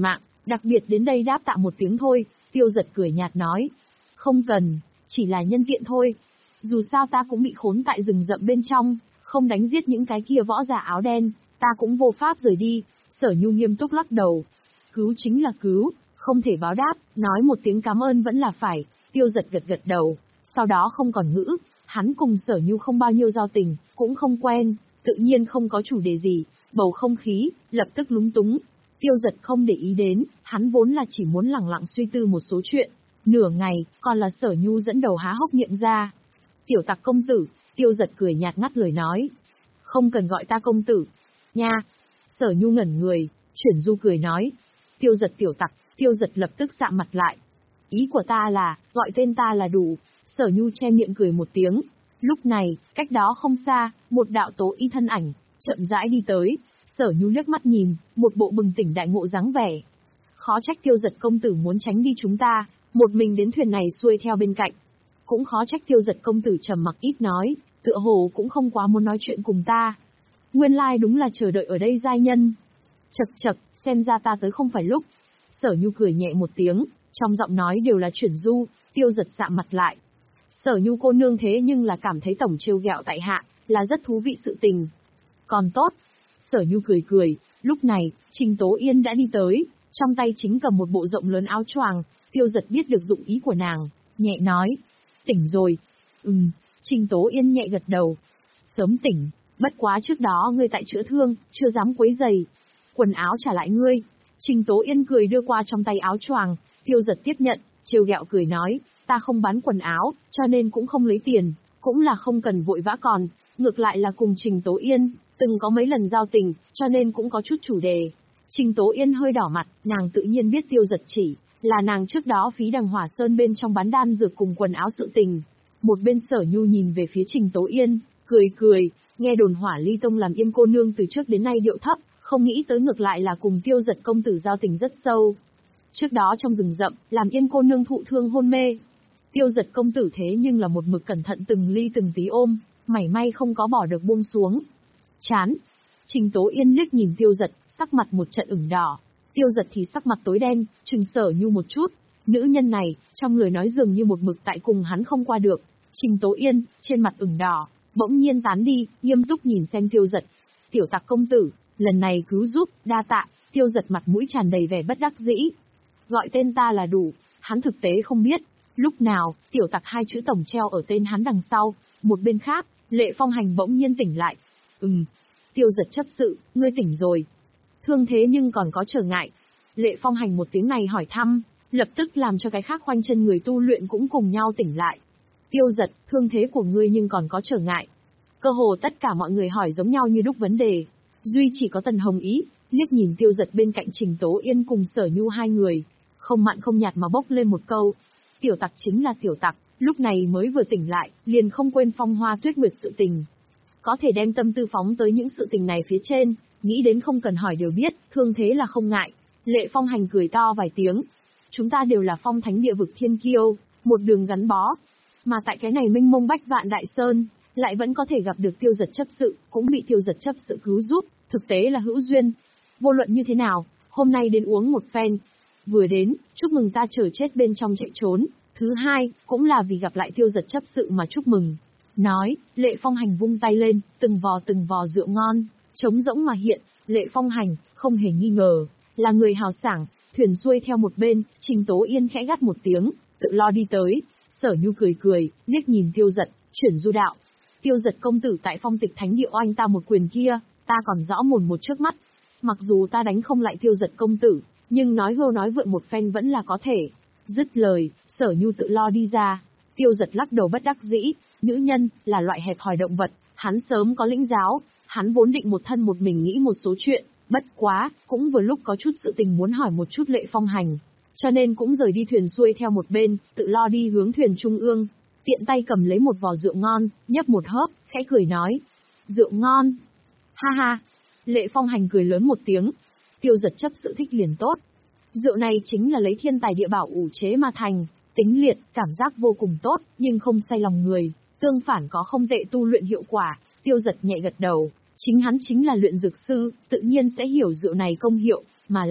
Đặc biệt đến đây đáp tạ một tiếng thôi, Tiêu Giật cười nhạt nói. Không cần, chỉ là nhân tiện thôi. Dù sao ta cũng bị khốn tại rừng rậm bên trong, không đánh giết những cái kia võ giả áo đen, ta cũng vô pháp rời đi. Sở Nhu nghiêm túc lắc đầu. Cứu chính là cứu, không thể báo đáp, nói một tiếng cảm ơn vẫn là phải. Tiêu Giật gật gật đầu, sau đó không còn ngữ. Hắn cùng Sở Nhu không bao nhiêu giao tình, cũng không quen, tự nhiên không có chủ đề gì, bầu không khí lập tức lúng túng. Tiêu Giật không để ý đến, hắn vốn là chỉ muốn lẳng lặng suy tư một số chuyện. Nửa ngày, còn là Sở Nhu dẫn đầu há hốc miệng ra. Tiểu Tặc công tử, Tiêu Giật cười nhạt ngắt lời nói. Không cần gọi ta công tử. Nha. Sở Nhu ngẩn người, chuyển du cười nói. Tiêu Giật tiểu tặc, Tiêu Giật lập tức sạm mặt lại. Ý của ta là, gọi tên ta là đủ. Sở Nhu che miệng cười một tiếng. Lúc này, cách đó không xa, một đạo tố y thân ảnh, chậm rãi đi tới. Sở Nhu liếc mắt nhìn, một bộ bừng tỉnh đại ngộ dáng vẻ. Khó trách Tiêu Giật công tử muốn tránh đi chúng ta, một mình đến thuyền này xuôi theo bên cạnh. Cũng khó trách Tiêu Giật công tử trầm mặc ít nói, tựa hồ cũng không quá muốn nói chuyện cùng ta. Nguyên lai đúng là chờ đợi ở đây giai nhân. Chậc chậc, xem ra ta tới không phải lúc. Sở Nhu cười nhẹ một tiếng, trong giọng nói đều là chuyển du. Tiêu Giật sạm mặt lại. Sở Nhu cô nương thế nhưng là cảm thấy tổng trêu ghẹo tại hạ, là rất thú vị sự tình. Còn tốt. Sở Nhu cười cười, lúc này, Trình Tố Yên đã đi tới, trong tay chính cầm một bộ rộng lớn áo choàng. Tiêu Giật biết được dụng ý của nàng, nhẹ nói. Tỉnh rồi. Ừm, Trình Tố Yên nhẹ gật đầu. Sớm tỉnh, bất quá trước đó ngươi tại chữa thương, chưa dám quấy giày. Quần áo trả lại ngươi. Trình Tố Yên cười đưa qua trong tay áo choàng. Tiêu Giật tiếp nhận, trêu ghẹo cười nói. Ta không bán quần áo, cho nên cũng không lấy tiền, cũng là không cần vội vã còn, ngược lại là cùng Trình Tố Yên, từng có mấy lần giao tình, cho nên cũng có chút chủ đề. Trình Tố Yên hơi đỏ mặt, nàng tự nhiên biết Tiêu Giật chỉ là nàng trước đó phí đằng Hỏa Sơn bên trong bán đan dược cùng quần áo sự tình. Một bên Sở Nhu nhìn về phía Trình Tố Yên, cười cười, nghe đồn Hỏa Ly Tông làm Yên cô nương từ trước đến nay điệu thấp, không nghĩ tới ngược lại là cùng Tiêu Giật công tử giao tình rất sâu. Trước đó trong rừng rậm, làm Yên cô nương thụ thương hôn mê. Tiêu Giật công tử thế nhưng là một mực cẩn thận từng ly từng tí ôm, mảy may không có bỏ được buông xuống. Chán. Trình Tố Yên liếc nhìn Tiêu Giật, sắc mặt một trận ửng đỏ. Tiêu Giật thì sắc mặt tối đen, trừng Sở Nhu một chút. Nữ nhân này, trong lời nói dường như một mực tại cùng hắn không qua được. Trình Tố Yên, trên mặt ửng đỏ, bỗng nhiên tán đi, nghiêm túc nhìn xem Tiêu Giật. Tiểu Tặc công tử, lần này cứu giúp, đa tạ. Tiêu Giật mặt mũi tràn đầy vẻ bất đắc dĩ. Gọi tên ta là đủ, hắn thực tế không biết. Lúc nào, Tiểu Tặc hai chữ tổng treo ở tên hắn đằng sau. Một bên khác, Lệ Phong Hành bỗng nhiên tỉnh lại. Ừm. Tiêu Giật chấp sự, ngươi tỉnh rồi. Thương thế nhưng còn có trở ngại. Lệ Phong Hành một tiếng này hỏi thăm, lập tức làm cho cái khác khoanh chân người tu luyện cũng cùng nhau tỉnh lại. Tiêu Giật, thương thế của ngươi nhưng còn có trở ngại. Cơ hồ tất cả mọi người hỏi giống nhau như đúc vấn đề. Duy chỉ có Tần Hồng Ý, liếc nhìn Tiêu Giật bên cạnh Trình Tố Yên cùng Sở Nhu hai người, không mặn không nhạt mà bốc lên một câu. Tiểu Tặc chính là Tiểu Tặc, lúc này mới vừa tỉnh lại, liền không quên phong hoa tuyết nguyệt sự tình. Có thể đem tâm tư phóng tới những sự tình này phía trên, nghĩ đến không cần hỏi đều biết, thương thế là không ngại. Lệ Phong Hành cười to vài tiếng. Chúng ta đều là phong thánh địa vực thiên kiêu, một đường gắn bó. Mà tại cái này mênh mông bách vạn đại sơn, lại vẫn có thể gặp được Tiêu Giật chấp sự, cũng bị Tiêu Giật chấp sự cứu giúp, thực tế là hữu duyên. Vô luận như thế nào, hôm nay đến uống một phen. Vừa đến, chúc mừng ta chờ chết bên trong chạy trốn. Thứ hai, cũng là vì gặp lại Tiêu Giật chấp sự mà chúc mừng. Nói, Lệ Phong Hành vung tay lên, từng vò từng vò rượu ngon, trống rỗng mà hiện. Lệ Phong Hành, không hề nghi ngờ, là người hào sảng. Thuyền xuôi theo một bên, Trình Tố Yên khẽ gắt một tiếng, tự lo đi tới. Sở Nhu cười cười, liếc nhìn Tiêu Giật, chuyển du đạo. Tiêu Giật công tử tại phong tịch thánh địa oanh ta một quyền kia, ta còn rõ mồn một trước mắt. Mặc dù ta đánh không lại Tiêu Giật công tử, nhưng nói hưu nói vượn một phen vẫn là có thể. Dứt lời, Sở Nhu tự lo đi ra. Tiêu Giật lắc đầu bất đắc dĩ, nữ nhân, là loại hẹp hòi động vật, hắn sớm có lĩnh giáo, hắn vốn định một thân một mình nghĩ một số chuyện, bất quá, cũng vừa lúc có chút sự tình muốn hỏi một chút Lệ Phong Hành. Cho nên cũng rời đi thuyền xuôi theo một bên, tự lo đi hướng thuyền trung ương. Tiện tay cầm lấy một vò rượu ngon, nhấp một hớp, khẽ cười nói. Rượu ngon. Ha ha. Lệ Phong Hành cười lớn một tiếng. Tiêu Giật chấp sự thích liền tốt. Rượu này chính là lấy thiên tài địa bảo ủ chế mà thành, tính liệt, cảm giác vô cùng tốt, nhưng không say lòng người, tương phản có không tệ tu luyện hiệu quả. Tiêu Giật nhẹ gật đầu, chính hắn chính là luyện dược sư, tự nhiên sẽ hiểu rượu này công hiệu, mà lại,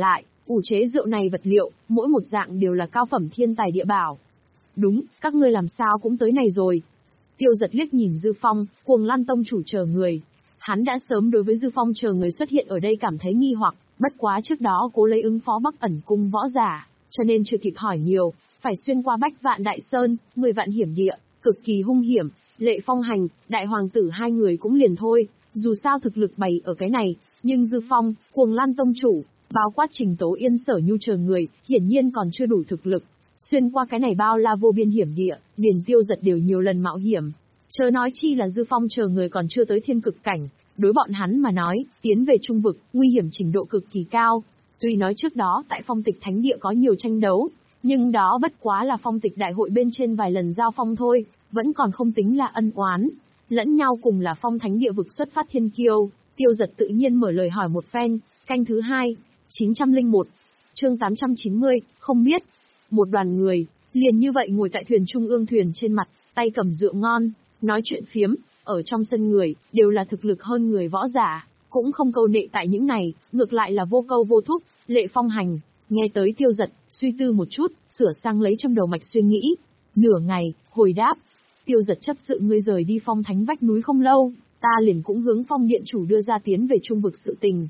ủ chế rượu này vật liệu, mỗi một dạng đều là cao phẩm thiên tài địa bảo. Đúng, các ngươi làm sao cũng tới này rồi. Tiêu Giật liếc nhìn Dư Phong, Cuồng Lan tông chủ chờ người. Hắn đã sớm đối với Dư Phong chờ người xuất hiện ở đây cảm thấy nghi hoặc, bất quá trước đó cố lấy ứng phó Bắc ẩn cung võ giả, cho nên chưa kịp hỏi nhiều, phải xuyên qua Bách Vạn Đại Sơn, mười vạn hiểm địa, cực kỳ hung hiểm, Lệ Phong Hành, Đại Hoàng tử hai người cũng liền thôi, dù sao thực lực bày ở cái này, nhưng Dư Phong, Cuồng Lan tông chủ, bao quát Trình Tố Yên Sở Nhu chờ người, hiển nhiên còn chưa đủ thực lực. Xuyên qua cái này bao la vô biên hiểm địa, liền Tiêu Giật đều nhiều lần mạo hiểm. Chớ nói chi là Dư Phong chờ người còn chưa tới thiên cực cảnh, đối bọn hắn mà nói, tiến về trung vực, nguy hiểm trình độ cực kỳ cao. Tuy nói trước đó tại phong tịch thánh địa có nhiều tranh đấu, nhưng đó bất quá là phong tịch đại hội bên trên vài lần giao phong thôi, vẫn còn không tính là ân oán. Lẫn nhau cùng là phong thánh địa vực xuất phát thiên kiêu, Tiêu Giật tự nhiên mở lời hỏi một phen, canh thứ hai, chín trăm lẻ một, chương tám trăm chín mươi, không biết. Một đoàn người, liền như vậy ngồi tại thuyền trung ương thuyền trên mặt, tay cầm rượu ngon, nói chuyện phiếm, ở trong sân người, đều là thực lực hơn người võ giả, cũng không câu nệ tại những này, ngược lại là vô câu vô thúc. Lệ Phong Hành, nghe tới Tiêu Giật, suy tư một chút, sửa sang lấy trong đầu mạch suy nghĩ. Nửa ngày, hồi đáp, Tiêu Giật chấp sự ngươi rời đi phong thánh vách núi không lâu, ta liền cũng hướng phong điện chủ đưa ra tiến về trung vực sự tình.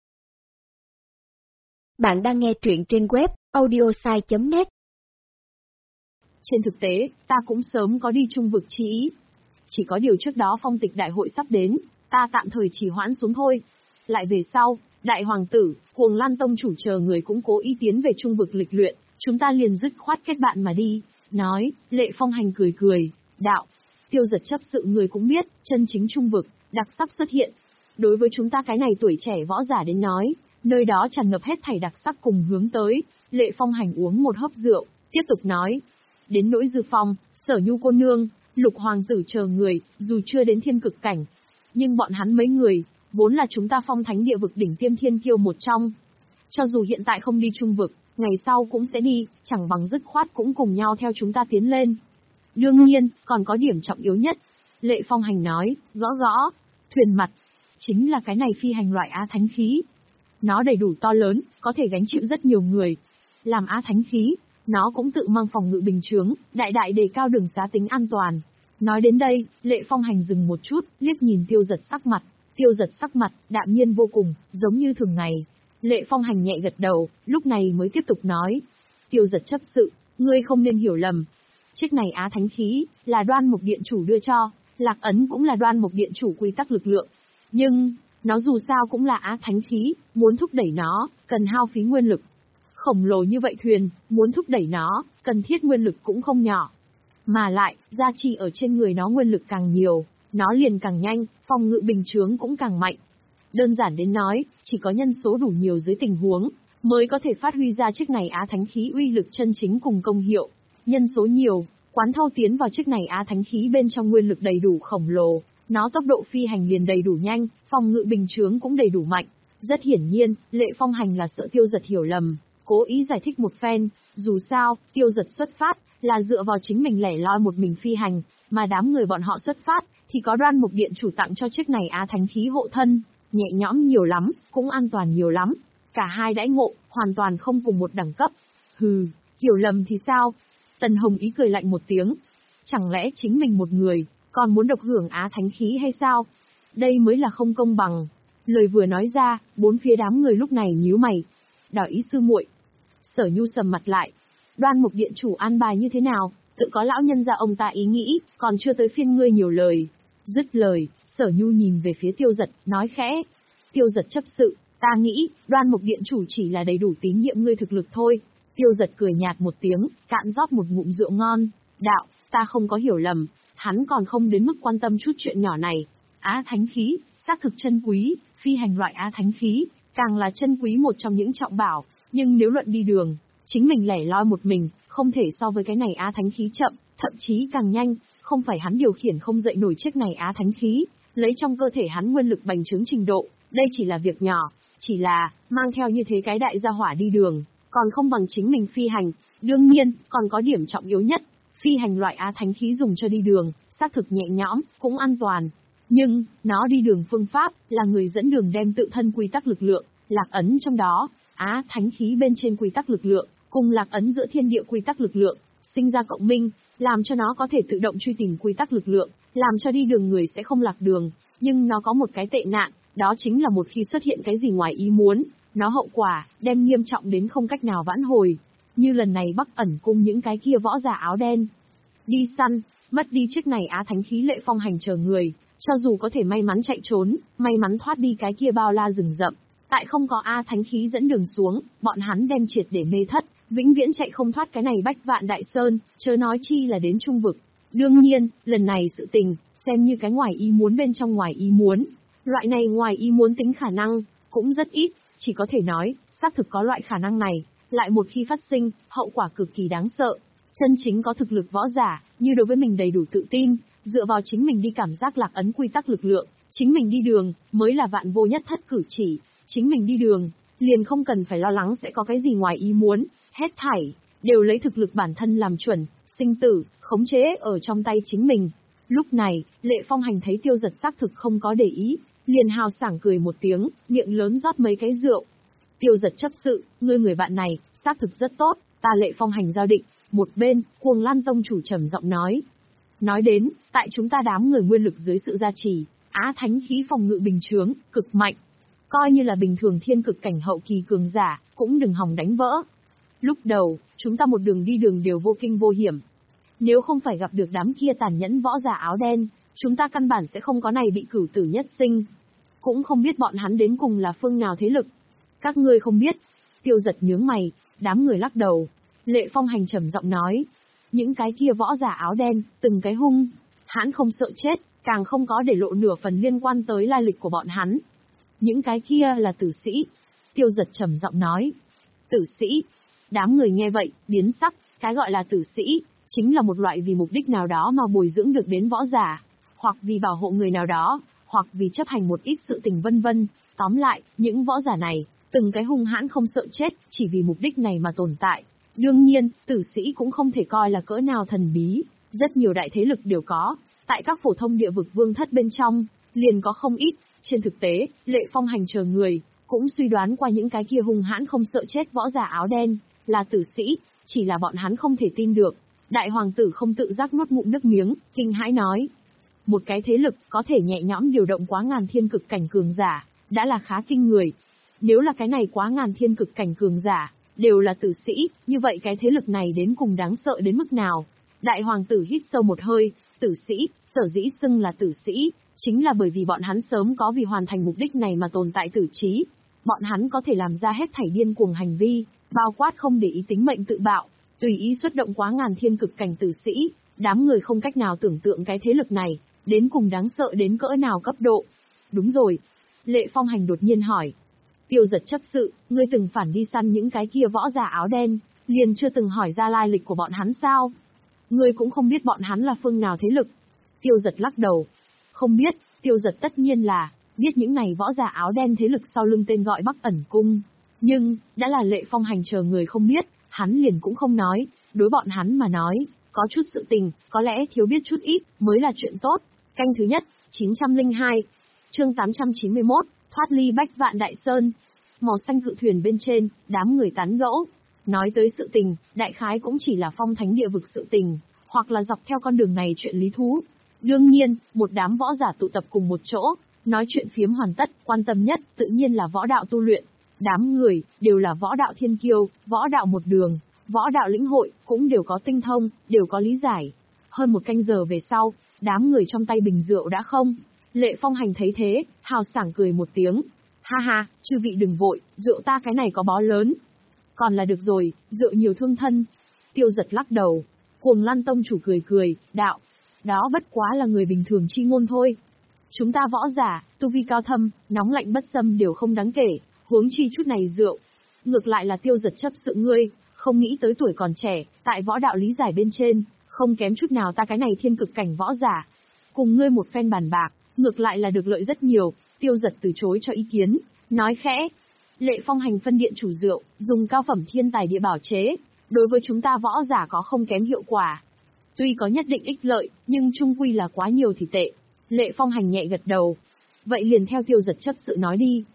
Bạn đang nghe truyện trên web audiosai chấm net. Trên thực tế, ta cũng sớm có đi trung vực chi ý. Chỉ có điều trước đó phong tịch đại hội sắp đến, ta tạm thời trì hoãn xuống thôi. Lại về sau, Đại Hoàng tử, Cuồng Lan tông chủ chờ người cũng cố ý tiến về trung vực lịch luyện, chúng ta liền dứt khoát kết bạn mà đi. Nói, Lệ Phong Hành cười cười, đạo, Tiêu Giật chấp sự người cũng biết, chân chính trung vực, đặc sắc xuất hiện. Đối với chúng ta cái này tuổi trẻ võ giả đến nói, nơi đó tràn ngập hết thảy đặc sắc cùng hướng tới. Lệ Phong Hành uống một hớp rượu, tiếp tục nói, đến nỗi Dư Phong, Sở Nhu cô nương, Lục Hoàng tử chờ người, dù chưa đến thiên cực cảnh, nhưng bọn hắn mấy người, vốn là chúng ta phong thánh địa vực đỉnh tiêm thiên kiêu một trong. Cho dù hiện tại không đi trung vực, ngày sau cũng sẽ đi, chẳng bằng dứt khoát cũng cùng nhau theo chúng ta tiến lên. Đương nhiên, còn có điểm trọng yếu nhất. Lệ Phong Hành nói, gõ gõ, thuyền mặt, chính là cái này phi hành loại á thánh khí. Nó đầy đủ to lớn, có thể gánh chịu rất nhiều người. Làm á thánh khí, nó cũng tự mang phòng ngự bình chướng, đại đại đề cao đường xá tính an toàn. Nói đến đây, Lệ Phong Hành dừng một chút, liếc nhìn Tiêu Giật sắc mặt. Tiêu Giật sắc mặt, đạm nhiên vô cùng, giống như thường ngày. Lệ Phong Hành nhẹ gật đầu, lúc này mới tiếp tục nói. Tiêu Giật chấp sự, ngươi không nên hiểu lầm. Chiếc này á thánh khí, là Đoan Mục Điện chủ đưa cho, Lạc Ấn cũng là Đoan Mục Điện chủ quy tắc lực lượng. Nhưng, nó dù sao cũng là á thánh khí, muốn thúc đẩy nó, cần hao phí nguyên lực. Khổng lồ như vậy thuyền, muốn thúc đẩy nó, cần thiết nguyên lực cũng không nhỏ. Mà lại, gia trì ở trên người nó nguyên lực càng nhiều, nó liền càng nhanh, phòng ngự bình chướng cũng càng mạnh. Đơn giản đến nói, chỉ có nhân số đủ nhiều dưới tình huống, mới có thể phát huy ra chiếc này á thánh khí uy lực chân chính cùng công hiệu. Nhân số nhiều, quán thâu tiến vào chiếc này á thánh khí bên trong nguyên lực đầy đủ khổng lồ, nó tốc độ phi hành liền đầy đủ nhanh, phòng ngự bình chướng cũng đầy đủ mạnh. Rất hiển nhiên, Lệ Phong Hành là sợ Tiêu Giật hiểu lầm, cố ý giải thích một phen, dù sao, Tiêu Giật xuất phát, là dựa vào chính mình lẻ loi một mình phi hành, mà đám người bọn họ xuất phát, thì có Đoan Mục Điện chủ tặng cho chiếc này á thánh khí hộ thân, nhẹ nhõm nhiều lắm, cũng an toàn nhiều lắm. Cả hai đãi ngộ, hoàn toàn không cùng một đẳng cấp. Hừ, hiểu lầm thì sao? Tần Hồng Ý cười lạnh một tiếng. Chẳng lẽ chính mình một người, còn muốn độc hưởng á thánh khí hay sao? Đây mới là không công bằng. Lời vừa nói ra, bốn phía đám người lúc này nhíu mày. Đòi ý sư muội. Sở Nhu sầm mặt lại. Đoan Mục Điện chủ an bài như thế nào, tự có lão nhân gia ông ta ý nghĩ, còn chưa tới phiên ngươi nhiều lời. Dứt lời, Sở Nhu nhìn về phía Tiêu Giật, nói khẽ. Tiêu Giật chấp sự, ta nghĩ, Đoan Mục Điện chủ chỉ là đầy đủ tín nhiệm ngươi thực lực thôi. Tiêu Giật cười nhạt một tiếng, cạn rót một ngụm rượu ngon. Đạo, ta không có hiểu lầm, hắn còn không đến mức quan tâm chút chuyện nhỏ này. Á thánh khí, xác thực chân quý, phi hành loại á thánh khí, càng là chân quý một trong những trọng bảo, nhưng nếu luận đi đường, chính mình lẻ loi một mình, không thể so với cái này á thánh khí chậm, thậm chí càng nhanh, không phải hắn điều khiển không dậy nổi chiếc này á thánh khí, lấy trong cơ thể hắn nguyên lực bành trướng trình độ, đây chỉ là việc nhỏ, chỉ là, mang theo như thế cái đại gia hỏa đi đường, còn không bằng chính mình phi hành, đương nhiên, còn có điểm trọng yếu nhất, phi hành loại á thánh khí dùng cho đi đường, xác thực nhẹ nhõm, cũng an toàn. Nhưng, nó đi đường phương pháp, là người dẫn đường đem tự thân quy tắc lực lượng, lạc ấn trong đó. Á thánh khí bên trên quy tắc lực lượng, cùng lạc ấn giữa thiên địa quy tắc lực lượng, sinh ra cộng minh, làm cho nó có thể tự động truy tìm quy tắc lực lượng, làm cho đi đường người sẽ không lạc đường. Nhưng nó có một cái tệ nạn, đó chính là một khi xuất hiện cái gì ngoài ý muốn, nó hậu quả, đem nghiêm trọng đến không cách nào vãn hồi. Như lần này Bắc ẩn cung những cái kia võ giả áo đen. Đi săn, mất đi chiếc này Á thánh khí Lệ Phong Hành chờ người, cho dù có thể may mắn chạy trốn, may mắn thoát đi cái kia bao la rừng rậm. Tại không có A thánh khí dẫn đường xuống, bọn hắn đem triệt để mê thất, vĩnh viễn chạy không thoát cái này bách vạn đại sơn, chớ nói chi là đến trung vực. Đương nhiên, lần này sự tình, xem như cái ngoài ý muốn bên trong ngoài ý muốn. Loại này ngoài ý muốn tính khả năng, cũng rất ít, chỉ có thể nói, xác thực có loại khả năng này, lại một khi phát sinh, hậu quả cực kỳ đáng sợ. Chân chính có thực lực võ giả, như đối với mình đầy đủ tự tin, dựa vào chính mình đi cảm giác lạc ấn quy tắc lực lượng, chính mình đi đường, mới là vạn vô nhất thất cử chỉ, chính mình đi đường, liền không cần phải lo lắng sẽ có cái gì ngoài ý muốn, hết thảy, đều lấy thực lực bản thân làm chuẩn, sinh tử, khống chế ở trong tay chính mình. Lúc này, Lệ Phong Hành thấy Tiêu Giật xác thực không có để ý, liền hào sảng cười một tiếng, miệng lớn rót mấy cái rượu. Tiêu Giật chấp sự, ngươi người bạn này, xác thực rất tốt, ta Lệ Phong Hành giao định. Một bên, Cuồng Lan tông chủ trầm giọng nói. Nói đến, tại chúng ta đám người nguyên lực dưới sự gia trì, Á thánh khí phòng ngự bình chướng, cực mạnh. Coi như là bình thường thiên cực cảnh hậu kỳ cường giả, cũng đừng hòng đánh vỡ. Lúc đầu, chúng ta một đường đi đường đều vô kinh vô hiểm. Nếu không phải gặp được đám kia tàn nhẫn võ giả áo đen, chúng ta căn bản sẽ không có này bị cửu tử nhất sinh. Cũng không biết bọn hắn đến cùng là phương nào thế lực. Các ngươi không biết. Tiêu Giật nhướng mày, đám người lắc đầu. Lệ Phong Hành trầm giọng nói. Những cái kia võ giả áo đen, từng cái hung, hãn không sợ chết, càng không có để lộ nửa phần liên quan tới lai lịch của bọn hắn. Những cái kia là tử sĩ. Tiêu Giật trầm giọng nói. Tử sĩ. Đám người nghe vậy, biến sắc, cái gọi là tử sĩ, chính là một loại vì mục đích nào đó mà bồi dưỡng được đến võ giả, hoặc vì bảo hộ người nào đó, hoặc vì chấp hành một ít sự tình vân vân. Tóm lại, những võ giả này, từng cái hung hãn không sợ chết, chỉ vì mục đích này mà tồn tại. Đương nhiên, tử sĩ cũng không thể coi là cỡ nào thần bí, rất nhiều đại thế lực đều có, tại các phổ thông địa vực vương thất bên trong, liền có không ít. Trên thực tế, Lệ Phong Hành chờ người, cũng suy đoán qua những cái kia hung hãn không sợ chết võ giả áo đen, là tử sĩ, chỉ là bọn hắn không thể tin được. Đại hoàng tử không tự giác nuốt ngụm nước miếng, kinh hãi nói. Một cái thế lực có thể nhẹ nhõm điều động quá ngàn thiên cực cảnh cường giả, đã là khá kinh người. Nếu là cái này quá ngàn thiên cực cảnh cường giả, đều là tử sĩ, như vậy cái thế lực này đến cùng đáng sợ đến mức nào? Đại hoàng tử hít sâu một hơi, tử sĩ, sở dĩ xưng là tử sĩ, chính là bởi vì bọn hắn sớm có vì hoàn thành mục đích này mà tồn tại tử trí. Bọn hắn có thể làm ra hết thảy điên cuồng hành vi, bao quát không để ý tính mệnh tự bạo, tùy ý xuất động quá ngàn thiên cực cảnh tử sĩ, đám người không cách nào tưởng tượng cái thế lực này, đến cùng đáng sợ đến cỡ nào cấp độ. Đúng rồi. Lệ Phong Hành đột nhiên hỏi. Tiêu Giật chấp sự, ngươi từng phản đi săn những cái kia võ giả áo đen, liền chưa từng hỏi ra lai lịch của bọn hắn sao? Ngươi cũng không biết bọn hắn là phương nào thế lực. Tiêu Giật lắc đầu. Không biết, Tiêu Giật tất nhiên là, biết những này võ giả áo đen thế lực sau lưng tên gọi Bắc ẩn cung. Nhưng, đã là Lệ Phong Hành chờ người không biết, hắn liền cũng không nói, đối bọn hắn mà nói, có chút sự tình, có lẽ thiếu biết chút ít, mới là chuyện tốt. Canh thứ nhất, chín trăm lẻ hai, chương tám trăm chín mươi mốt, thoát ly bách vạn đại sơn. Màu xanh cự thuyền bên trên, đám người tán gẫu. Nói tới sự tình, đại khái cũng chỉ là phong thánh địa vực sự tình, hoặc là dọc theo con đường này chuyện lý thú. Đương nhiên, một đám võ giả tụ tập cùng một chỗ, nói chuyện phiếm hoàn tất, quan tâm nhất, tự nhiên là võ đạo tu luyện. Đám người, đều là võ đạo thiên kiêu, võ đạo một đường, võ đạo lĩnh hội, cũng đều có tinh thông, đều có lý giải. Hơn một canh giờ về sau, đám người trong tay bình rượu đã không. Lệ Phong Hành thấy thế, hào sảng cười một tiếng. Ha ha, chư vị đừng vội, rượu ta cái này có bó lớn. Còn là được rồi, rượu nhiều thương thân. Tiêu Giật lắc đầu. Cuồng Lan tông chủ cười cười, đạo. Đó bất quá là người bình thường chi ngôn thôi. Chúng ta võ giả, tu vi cao thâm, nóng lạnh bất xâm đều không đáng kể, huống chi chút này rượu. Ngược lại là Tiêu Giật chấp sự ngươi, không nghĩ tới tuổi còn trẻ, tại võ đạo lý giải bên trên, không kém chút nào ta cái này thiên cực cảnh võ giả. Cùng ngươi một phen bàn bạc, ngược lại là được lợi rất nhiều. Tiêu Giật từ chối cho ý kiến, nói khẽ. Lệ Phong Hành phân điện chủ rượu, dùng cao phẩm thiên tài địa bảo chế, đối với chúng ta võ giả có không kém hiệu quả. Tuy có nhất định ích lợi, nhưng chung quy là quá nhiều thì tệ. Lệ Phong Hành nhẹ gật đầu. Vậy liền theo Tiêu Giật chấp sự nói đi.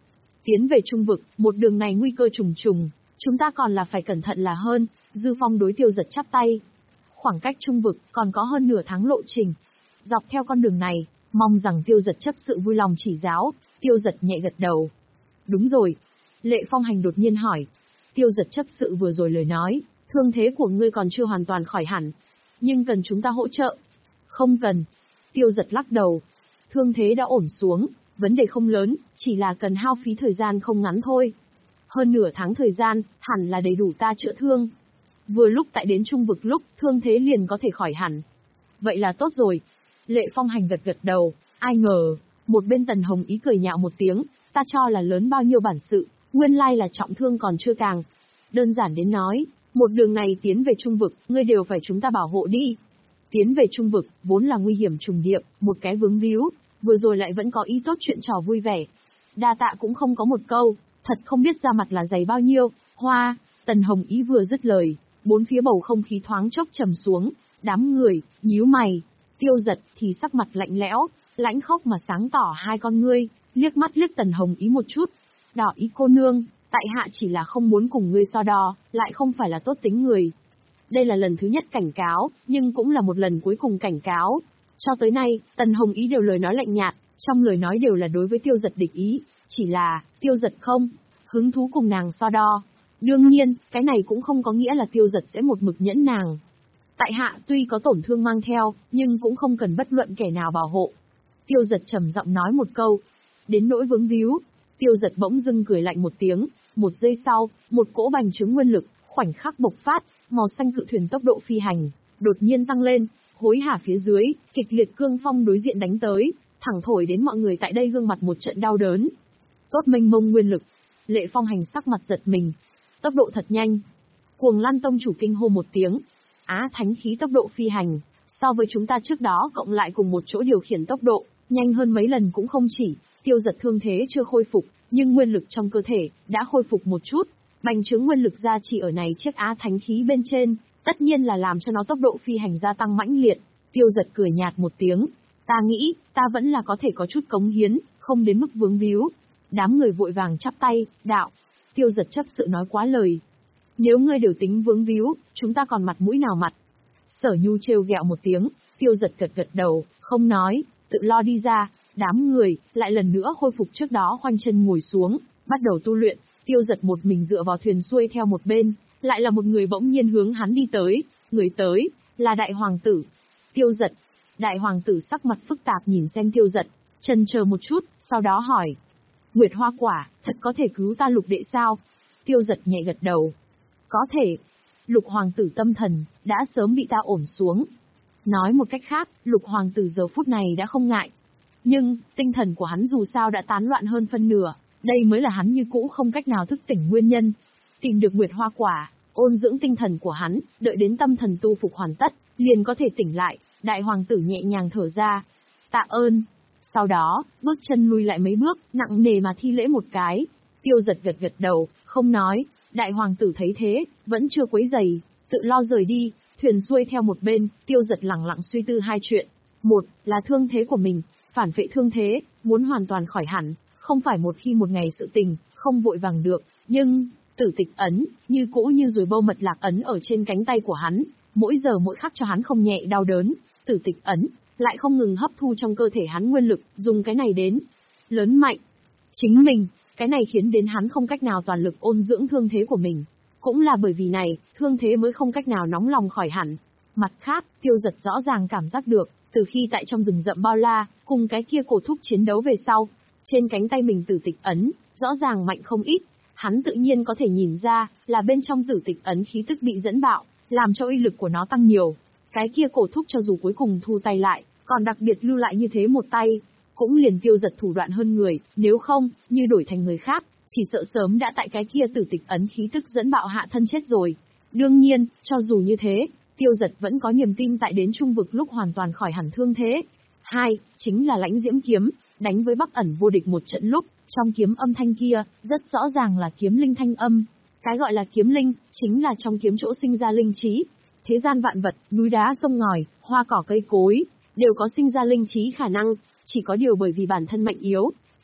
Tiến về trung vực, một đường này nguy cơ trùng trùng, chúng ta còn là phải cẩn thận là hơn. Dư Phong đối Tiêu Giật chắp tay. Khoảng cách trung vực còn có hơn nửa tháng lộ trình. Dọc theo con đường này, mong rằng Tiêu Giật chấp sự vui lòng chỉ giáo. Tiêu Giật nhẹ gật đầu. Đúng rồi. Lệ Phong Hành đột nhiên hỏi. Tiêu Giật chấp sự vừa rồi lời nói, thương thế của ngươi còn chưa hoàn toàn khỏi hẳn, nhưng cần chúng ta hỗ trợ. Không cần. Tiêu Giật lắc đầu. Thương thế đã ổn xuống, vấn đề không lớn, chỉ là cần hao phí thời gian không ngắn thôi. Hơn nửa tháng thời gian, hẳn là đầy đủ ta chữa thương. Vừa lúc tại đến trung vực lúc, thương thế liền có thể khỏi hẳn. Vậy là tốt rồi. Lệ Phong Hành gật gật đầu, ai ngờ, một bên Tần Hồng Ý cười nhạo một tiếng, ta cho là lớn bao nhiêu bản sự, nguyên lai là trọng thương còn chưa càng. Đơn giản đến nói, một đường này tiến về trung vực, ngươi đều phải chúng ta bảo hộ đi. Tiến về trung vực, vốn là nguy hiểm trùng điệp, một cái vướng víu, vừa rồi lại vẫn có ý tốt chuyện trò vui vẻ. Đa tạ cũng không có một câu, thật không biết ra mặt là dày bao nhiêu, hoa. Tần Hồng Ý vừa dứt lời, bốn phía bầu không khí thoáng chốc trầm xuống, đám người, nhíu mày. Tiêu Giật thì sắc mặt lạnh lẽo, lãnh khốc mà sáng tỏ hai con ngươi, liếc mắt liếc Tần Hồng Ý một chút. Đỏ ý cô nương, tại hạ chỉ là không muốn cùng ngươi so đo, lại không phải là tốt tính người. Đây là lần thứ nhất cảnh cáo, nhưng cũng là một lần cuối cùng cảnh cáo. Cho tới nay, Tần Hồng Ý đều lời nói lạnh nhạt, trong lời nói đều là đối với Tiêu Giật địch ý, chỉ là, Tiêu Giật không hứng thú cùng nàng so đo. Đương nhiên, cái này cũng không có nghĩa là Tiêu Giật sẽ một mực nhẫn nàng. Tại hạ tuy có tổn thương mang theo, nhưng cũng không cần bất luận kẻ nào bảo hộ. Tiêu Giật trầm giọng nói một câu. Đến nỗi vướng víu, Tiêu Giật bỗng dưng cười lạnh một tiếng, một giây sau, một cỗ bành trướng nguyên lực, khoảnh khắc bộc phát, màu xanh cự thuyền tốc độ phi hành, đột nhiên tăng lên, hối hả phía dưới, kịch liệt cương phong đối diện đánh tới, thẳng thổi đến mọi người tại đây gương mặt một trận đau đớn. Tốt mênh mông nguyên lực, Lệ Phong Hành sắc mặt giật mình, tốc độ thật nhanh. Cuồng Lan tông chủ kinh hô một tiếng, Á thánh khí tốc độ phi hành, so với chúng ta trước đó cộng lại cùng một chỗ điều khiển tốc độ, nhanh hơn mấy lần cũng không chỉ. Tiêu Giật thương thế chưa khôi phục, nhưng nguyên lực trong cơ thể đã khôi phục một chút, bành trướng nguyên lực gia trì ở này chiếc Á thánh khí bên trên, tất nhiên là làm cho nó tốc độ phi hành gia tăng mãnh liệt. Tiêu Giật cười nhạt một tiếng, ta nghĩ, ta vẫn là có thể có chút cống hiến, không đến mức vướng víu. Đám người vội vàng chắp tay, đạo. Tiêu Giật chấp sự nói quá lời. Nếu ngươi đều tính vướng víu, chúng ta còn mặt mũi nào mặt? Sở Nhu trêu ghẹo một tiếng, Tiêu Giật gật gật đầu, không nói, tự lo đi ra. Đám người, lại lần nữa khôi phục trước đó khoanh chân ngồi xuống, bắt đầu tu luyện. Tiêu Giật một mình dựa vào thuyền xuôi theo một bên, lại là một người bỗng nhiên hướng hắn đi tới, người tới, là đại hoàng tử. Tiêu Giật, đại hoàng tử sắc mặt phức tạp nhìn xem Tiêu Giật, chần chờ một chút, sau đó hỏi. Nguyệt Hoa Quả, thật có thể cứu ta lục đệ sao? Tiêu Giật nhẹ gật đầu. Có thể. Lục hoàng tử tâm thần, đã sớm bị ta ổn xuống. Nói một cách khác, lục hoàng tử giờ phút này đã không ngại. Nhưng, tinh thần của hắn dù sao đã tán loạn hơn phân nửa, đây mới là hắn như cũ không cách nào thức tỉnh nguyên nhân. Tìm được Nguyệt Hoa Quả, ôn dưỡng tinh thần của hắn, đợi đến tâm thần tu phục hoàn tất, liền có thể tỉnh lại. Đại hoàng tử nhẹ nhàng thở ra. Tạ ơn. Sau đó, bước chân lùi lại mấy bước, nặng nề mà thi lễ một cái. Tiêu Giật gật gật đầu, không nói. Đại hoàng tử thấy thế, vẫn chưa quấy rầy, tự lo rời đi. Thuyền xuôi theo một bên, Tiêu Giật lẳng lặng suy tư hai chuyện. Một, là thương thế của mình, phản vệ thương thế, muốn hoàn toàn khỏi hẳn, không phải một khi một ngày sự tình, không vội vàng được. Nhưng, tử tịch ấn, như cũ như rồi bâu mật lạc ấn ở trên cánh tay của hắn, mỗi giờ mỗi khắc cho hắn không nhẹ đau đớn. Tử tịch ấn lại không ngừng hấp thu trong cơ thể hắn nguyên lực, dùng cái này đến lớn mạnh chính mình, cái này khiến đến hắn không cách nào toàn lực ôn dưỡng thương thế của mình. Cũng là bởi vì này, thương thế mới không cách nào nóng lòng khỏi hẳn. Mặt khác, Tiêu Giật rõ ràng cảm giác được, từ khi tại trong rừng rậm bao la, cùng cái kia cổ thúc chiến đấu về sau, trên cánh tay mình tử tịch ấn, rõ ràng mạnh không ít. Hắn tự nhiên có thể nhìn ra, là bên trong tử tịch ấn khí tức bị dẫn bạo, làm cho uy lực của nó tăng nhiều. Cái kia cổ thúc cho dù cuối cùng thu tay lại, còn đặc biệt lưu lại như thế một tay, cũng liền Tiêu Giật thủ đoạn hơn người, nếu không, như đổi thành người khác, chỉ sợ sớm đã tại cái kia tử tịch ấn khí tức dẫn bạo hạ thân chết rồi. Đương nhiên, cho dù như thế, Tiêu Giật vẫn có niềm tin tại đến trung vực lúc hoàn toàn khỏi hẳn thương thế. Hai, chính là lãnh diễm kiếm, đánh với Bắc ẩn vô địch một trận lúc, trong kiếm âm thanh kia, rất rõ ràng là kiếm linh thanh âm. Cái gọi là kiếm linh, chính là trong kiếm chỗ sinh ra linh trí. Thế gian vạn vật, núi đá sông ngòi, hoa cỏ cây cối, đều có sinh ra linh trí khả năng, chỉ có điều bởi vì bản thân mạnh yếu,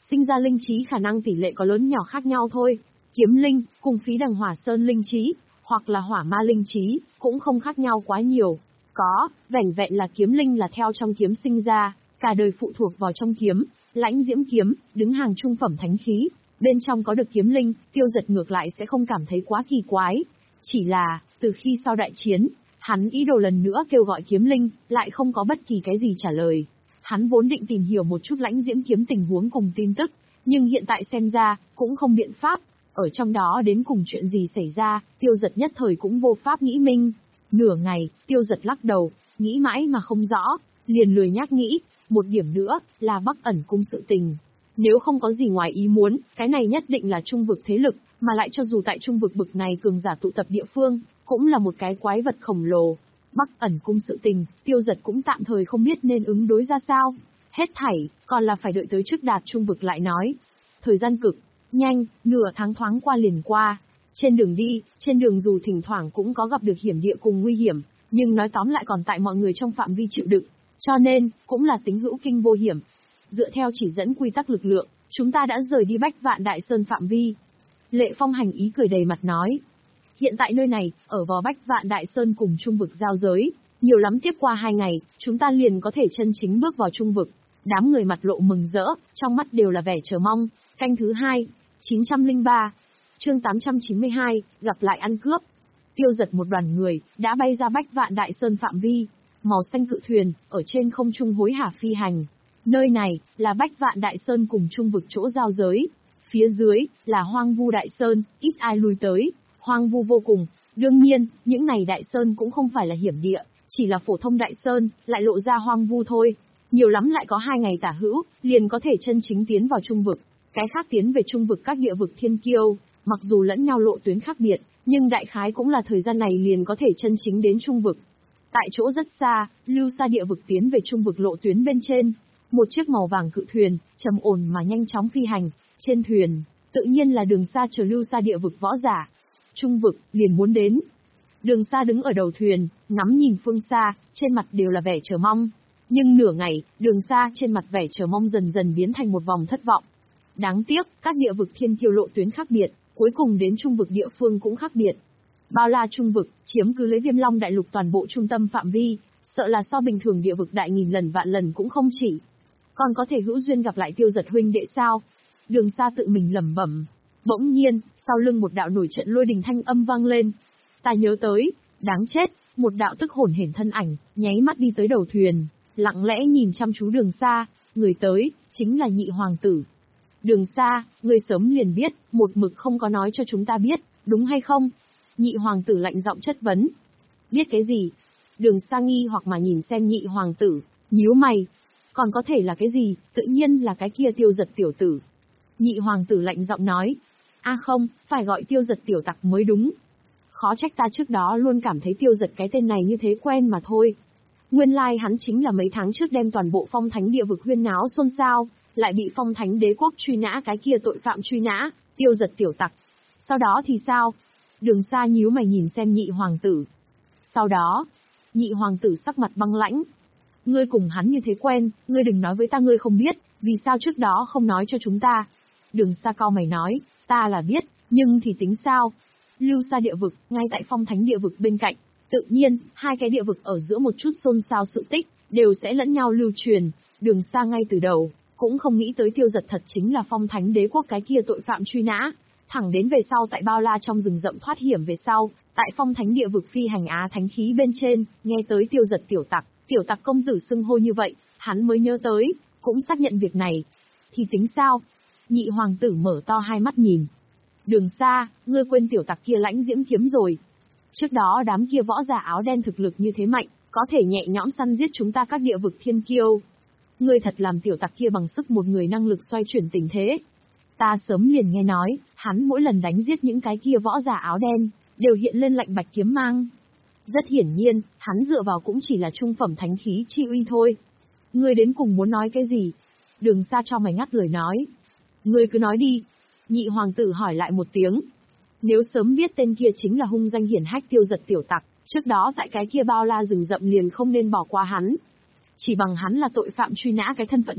sinh ra linh trí khả năng tỷ lệ có lớn nhỏ khác nhau thôi. Kiếm linh, cùng phí đằng hỏa sơn linh trí, hoặc là hỏa ma linh trí, cũng không khác nhau quá nhiều. Có, vẻn vẹn là kiếm linh là theo trong kiếm sinh ra, cả đời phụ thuộc vào trong kiếm, lãnh diễm kiếm, đứng hàng trung phẩm thánh khí. Bên trong có được kiếm linh, Tiêu Dật ngược lại sẽ không cảm thấy quá kỳ quái. Chỉ là, từ khi sau đại chiến, hắn ý đồ lần nữa kêu gọi kiếm linh, lại không có bất kỳ cái gì trả lời. Hắn vốn định tìm hiểu một chút lãnh diễm kiếm tình huống cùng tin tức, nhưng hiện tại xem ra, cũng không biện pháp. Ở trong đó đến cùng chuyện gì xảy ra, Tiêu Dật nhất thời cũng vô pháp nghĩ minh. Nửa ngày, Tiêu Dật lắc đầu, nghĩ mãi mà không rõ, liền lười nhác nghĩ. Một điểm nữa, là Bắc ẩn cung sự tình. Nếu không có gì ngoài ý muốn, cái này nhất định là trung vực thế lực, mà lại cho dù tại trung vực bực này cường giả tụ tập địa phương, cũng là một cái quái vật khổng lồ. Bắc ẩn cung sự tình, Tiêu Dật cũng tạm thời không biết nên ứng đối ra sao. Hết thảy, còn là phải đợi tới trước đạt trung vực lại nói. Thời gian cực nhanh, nửa tháng thoáng qua liền qua. Trên đường đi, trên đường dù thỉnh thoảng cũng có gặp được hiểm địa cùng nguy hiểm, nhưng nói tóm lại còn tại mọi người trong phạm vi chịu đựng, cho nên, cũng là tính hữu kinh vô hiểm. Dựa theo chỉ dẫn quy tắc lực lượng, chúng ta đã rời đi Bách Vạn Đại Sơn phạm vi. Lệ Phong hành ý cười đầy mặt nói. Hiện tại nơi này, ở vào Bách Vạn Đại Sơn cùng trung vực giao giới, nhiều lắm tiếp qua hai ngày, chúng ta liền có thể chân chính bước vào trung vực. Đám người mặt lộ mừng rỡ, trong mắt đều là vẻ chờ mong. Canh thứ hai, chín trăm lẻ ba, chương tám trăm chín mươi hai, gặp lại ăn cướp. Tiêu Dật một đoàn người, đã bay ra Bách Vạn Đại Sơn phạm vi. Màu xanh cự thuyền, ở trên không trung hối hả phi hành. Nơi này, là Bách Vạn Đại Sơn cùng trung vực chỗ giao giới. Phía dưới, là hoang vu Đại Sơn, ít ai lui tới, hoang vu vô cùng. Đương nhiên, những này Đại Sơn cũng không phải là hiểm địa, chỉ là phổ thông Đại Sơn, lại lộ ra hoang vu thôi. Nhiều lắm lại có hai ngày tả hữu, liền có thể chân chính tiến vào trung vực. Cái khác tiến về trung vực các địa vực thiên kiêu, mặc dù lẫn nhau lộ tuyến khác biệt, nhưng đại khái cũng là thời gian này liền có thể chân chính đến trung vực. Tại chỗ rất xa, lưu xa địa vực tiến về trung vực lộ tuyến bên trên, một chiếc màu vàng cự thuyền, trầm ổn mà nhanh chóng phi hành, trên thuyền, tự nhiên là Đường Sa chờ lưu xa địa vực võ giả. Trung vực, liền muốn đến. Đường Sa đứng ở đầu thuyền, ngắm nhìn phương xa, trên mặt đều là vẻ chờ mong. Nhưng nửa ngày, Đường Sa trên mặt vẻ chờ mong dần dần biến thành một vòng thất vọng. Đáng tiếc, các địa vực thiên kiêu lộ tuyến khác biệt, cuối cùng đến trung vực địa phương cũng khác biệt. Bao la trung vực, chiếm cứ lấy Viêm Long đại lục toàn bộ trung tâm phạm vi, sợ là so bình thường địa vực đại nghìn lần vạn lần cũng không chỉ. Còn có thể hữu duyên gặp lại Tiêu Dật huynh đệ sao? Đường Sa tự mình lẩm bẩm. Bỗng nhiên, sau lưng một đạo nổi trận lôi đình thanh âm vang lên. Ta nhớ tới, đáng chết, một đạo tức hồn hển thân ảnh, nháy mắt đi tới đầu thuyền, lặng lẽ nhìn chăm chú Đường Sa, người tới, chính là Nhị Hoàng tử. Đường Sa, ngươi sớm liền biết, một mực không có nói cho chúng ta biết, đúng hay không? Nhị Hoàng tử lạnh giọng chất vấn. Biết cái gì? Đường Sa nghi hoặc mà nhìn xem Nhị Hoàng tử, nhíu mày. Còn có thể là cái gì? Tự nhiên là cái kia Tiêu Dật tiểu tử. Nhị Hoàng tử lạnh giọng nói. A à không, phải gọi Tiêu Dật tiểu tặc mới đúng. Khó trách ta trước đó luôn cảm thấy Tiêu Dật cái tên này như thế quen mà thôi. Nguyên lai like hắn chính là mấy tháng trước đem toàn bộ phong thánh địa vực huyên náo xôn xao, lại bị phong thánh đế quốc truy nã cái kia tội phạm truy nã, Tiêu Dật tiểu tặc. Sau đó thì sao? Đường Sa nhíu mày nhìn xem Nhị Hoàng tử. Sau đó, Nhị Hoàng tử sắc mặt băng lãnh. Ngươi cùng hắn như thế quen, ngươi đừng nói với ta ngươi không biết, vì sao trước đó không nói cho chúng ta. Đường Sa cau mày nói, ta là biết, nhưng thì tính sao? Lưu xa địa vực, ngay tại phong thánh địa vực bên cạnh. Tự nhiên, hai cái địa vực ở giữa một chút xôn xao sự tích, đều sẽ lẫn nhau lưu truyền. Đường Sa ngay từ đầu, cũng không nghĩ tới Tiêu Dật thật chính là phong thánh đế quốc cái kia tội phạm truy nã. Thẳng đến về sau tại bao la trong rừng rậm thoát hiểm về sau, tại phong thánh địa vực phi hành á thánh khí bên trên, nghe tới Tiêu Dật tiểu tặc, tiểu tặc công tử xưng hô như vậy, hắn mới nhớ tới, cũng xác nhận việc này. Thì tính sao? Nhị Hoàng tử mở to hai mắt nhìn. Đường Sa, ngươi quên tiểu tặc kia lãnh diễm kiếm rồi. Trước đó đám kia võ giả áo đen thực lực như thế mạnh, có thể nhẹ nhõm săn giết chúng ta các địa vực thiên kiêu. Ngươi thật làm tiểu tặc kia bằng sức một người năng lực xoay chuyển tình thế. Ta sớm liền nghe nói, hắn mỗi lần đánh giết những cái kia võ giả áo đen, đều hiện lên lạnh bạch kiếm mang. Rất hiển nhiên, hắn dựa vào cũng chỉ là trung phẩm thánh khí chi uy thôi. Ngươi đến cùng muốn nói cái gì? Đường Sa cho mày ngắt lời nói. Ngươi cứ nói đi. Nhị Hoàng tử hỏi lại một tiếng. Nếu sớm biết tên kia chính là hung danh hiển hách Tiêu Dật tiểu tặc, trước đó tại cái kia bao la rừng rậm liền không nên bỏ qua hắn. Chỉ bằng hắn là tội phạm truy nã cái thân phận này,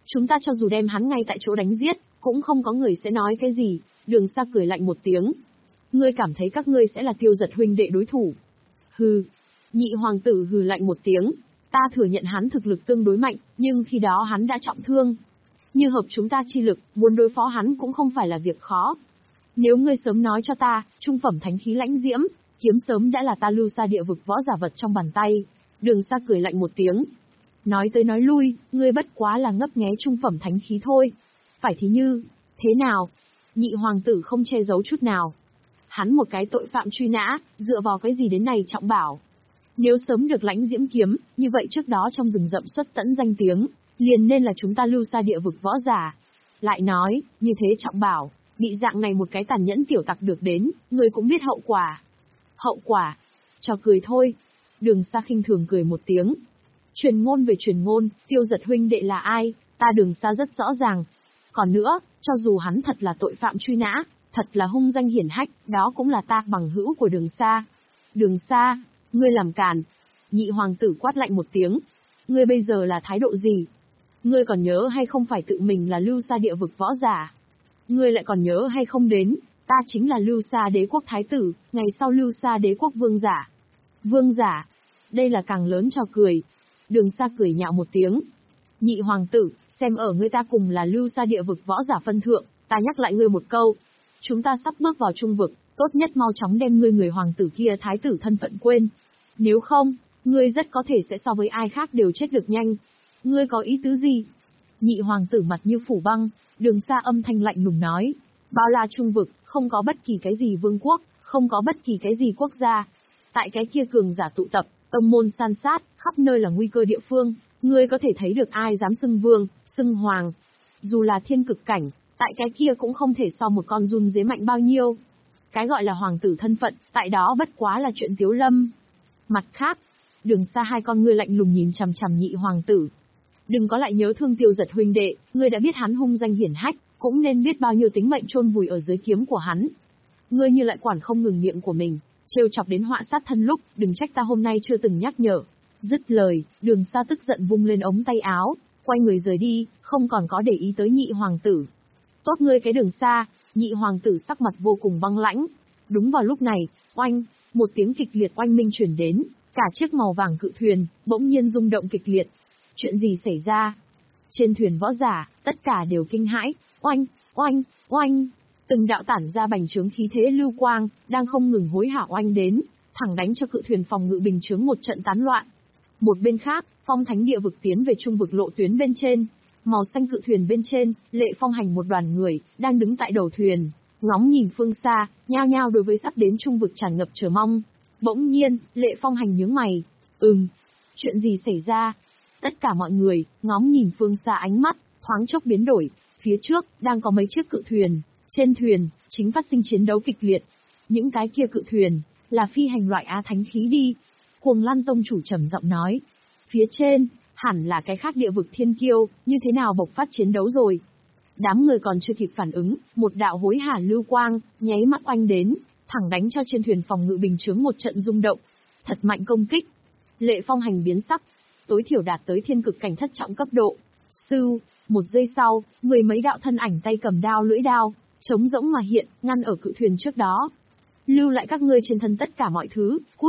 Chúng ta cho dù đem hắn ngay tại chỗ đánh giết, cũng không có người sẽ nói cái gì. Đường Sa cười lạnh một tiếng. Ngươi cảm thấy các ngươi sẽ là Tiêu Giật huynh đệ đối thủ? Hừ. Nhị hoàng tử hừ lạnh một tiếng. Ta thừa nhận hắn thực lực tương đối mạnh, nhưng khi đó hắn đã trọng thương. Như hợp chúng ta chi lực, muốn đối phó hắn cũng không phải là việc khó. Nếu ngươi sớm nói cho ta, trung phẩm thánh khí lãnh diễm, kiếm sớm đã là ta Lưu Sa địa vực võ giả vật trong bàn tay. Đường Sa cười lạnh một tiếng. Nói tới nói lui, ngươi bất quá là ngấp nghé trung phẩm thánh khí thôi. Phải thì như, thế nào? Nhị hoàng tử không che giấu chút nào. Hắn một cái tội phạm truy nã, dựa vào cái gì đến này trọng bảo? Nếu sớm được lãnh diễm kiếm, như vậy trước đó trong rừng rậm xuất tẫn danh tiếng, liền nên là chúng ta Lưu Sa địa vực võ giả. Lại nói, như thế trọng bảo, bị dạng này một cái tàn nhẫn tiểu tặc được đến, người cũng biết hậu quả. Hậu quả? Cho cười thôi. Đường Sa khinh thường cười một tiếng. Truyền ngôn về truyền ngôn, Tiêu Giật huynh đệ là ai, ta Đường Sa rất rõ ràng. Còn nữa, cho dù hắn thật là tội phạm truy nã, thật là hung danh hiển hách, đó cũng là ta bằng hữu của Đường Sa. Đường Sa, ngươi làm càn. Nhị hoàng tử quát lạnh một tiếng. Ngươi bây giờ là thái độ gì? Ngươi còn nhớ hay không phải tự mình là Lưu Sa địa vực võ giả? Ngươi lại còn nhớ hay không đến, ta chính là Lưu Sa đế quốc thái tử, ngày sau Lưu Sa đế quốc vương giả. Vương giả? Đây là càng lớn cho cười. Đường Sa cười nhạo một tiếng. Nhị hoàng tử, xem ở ngươi ta cùng là Lưu Sa địa vực võ giả phân thượng, ta nhắc lại ngươi một câu. Chúng ta sắp bước vào trung vực, tốt nhất mau chóng đem ngươi người hoàng tử kia thái tử thân phận quên. Nếu không, ngươi rất có thể sẽ so với ai khác đều chết được nhanh. Ngươi có ý tứ gì? Nhị hoàng tử mặt như phủ băng, Đường Sa âm thanh lạnh lùng nói. Bao la trung vực, không có bất kỳ cái gì vương quốc, không có bất kỳ cái gì quốc gia. Tại cái kia cường giả tụ tập, tông môn san sát, khắp nơi là nguy cơ địa phương, ngươi có thể thấy được ai dám xưng vương, xưng hoàng. Dù là thiên cực cảnh, tại cái kia cũng không thể so một con run dế mạnh bao nhiêu. Cái gọi là hoàng tử thân phận, tại đó bất quá là chuyện tiếu lâm. Mặt khác, Đường Sa hai con ngươi lạnh lùng nhìn chằm chằm nhị hoàng tử. Đừng có lại nhớ thương Tiêu Giật huynh đệ, ngươi đã biết hắn hung danh hiển hách, cũng nên biết bao nhiêu tính mệnh chôn vùi ở dưới kiếm của hắn. Ngươi như lại quản không ngừng miệng của mình, trêu chọc đến họa sát thân lúc, đừng trách ta hôm nay chưa từng nhắc nhở. Dứt lời, Đường Sa tức giận vung lên ống tay áo, quay người rời đi, không còn có để ý tới nhị hoàng tử. Tốt ngươi cái Đường Sa, nhị hoàng tử sắc mặt vô cùng băng lãnh. Đúng vào lúc này, oanh, một tiếng kịch liệt oanh minh truyền đến, cả chiếc màu vàng cự thuyền bỗng nhiên rung động kịch liệt. Chuyện gì xảy ra? Trên thuyền võ giả, tất cả đều kinh hãi, oanh, oanh, oanh. Từng đạo tản ra bành trướng khí thế lưu quang, đang không ngừng hối hả oanh đến, thẳng đánh cho cự thuyền phòng ngự bình chướng một trận tán loạn. Một bên khác, Phong Thánh địa vực tiến về trung vực lộ tuyến bên trên, màu xanh cự thuyền bên trên, Lệ Phong Hành một đoàn người đang đứng tại đầu thuyền, ngóng nhìn phương xa, nhao nhao đối với sắp đến trung vực tràn ngập chờ mong. Bỗng nhiên, Lệ Phong Hành nhướng mày, "Ừm, chuyện gì xảy ra?" Tất cả mọi người ngóng nhìn phương xa, ánh mắt thoáng chốc biến đổi, phía trước đang có mấy chiếc cự thuyền, trên thuyền chính phát sinh chiến đấu kịch liệt. Những cái kia cự thuyền là phi hành loại á thánh khí đi. Cuồng Lan tông chủ trầm giọng nói, phía trên hẳn là cái khác địa vực thiên kiêu, như thế nào bộc phát chiến đấu rồi. Đám người còn chưa kịp phản ứng, một đạo hối hả lưu quang nháy mắt oanh đến, thẳng đánh cho trên thuyền phòng ngự bình chướng một trận rung động. Thật mạnh công kích. Lệ Phong Hành biến sắc, tối thiểu đạt tới thiên cực cảnh thất trọng cấp độ. Sư, một giây sau, mười mấy đạo thân ảnh tay cầm đao lưỡi đao, trống rỗng mà hiện, ngăn ở cự thuyền trước đó. Lưu lại các ngươi trên thân tất cả mọi thứ, cút.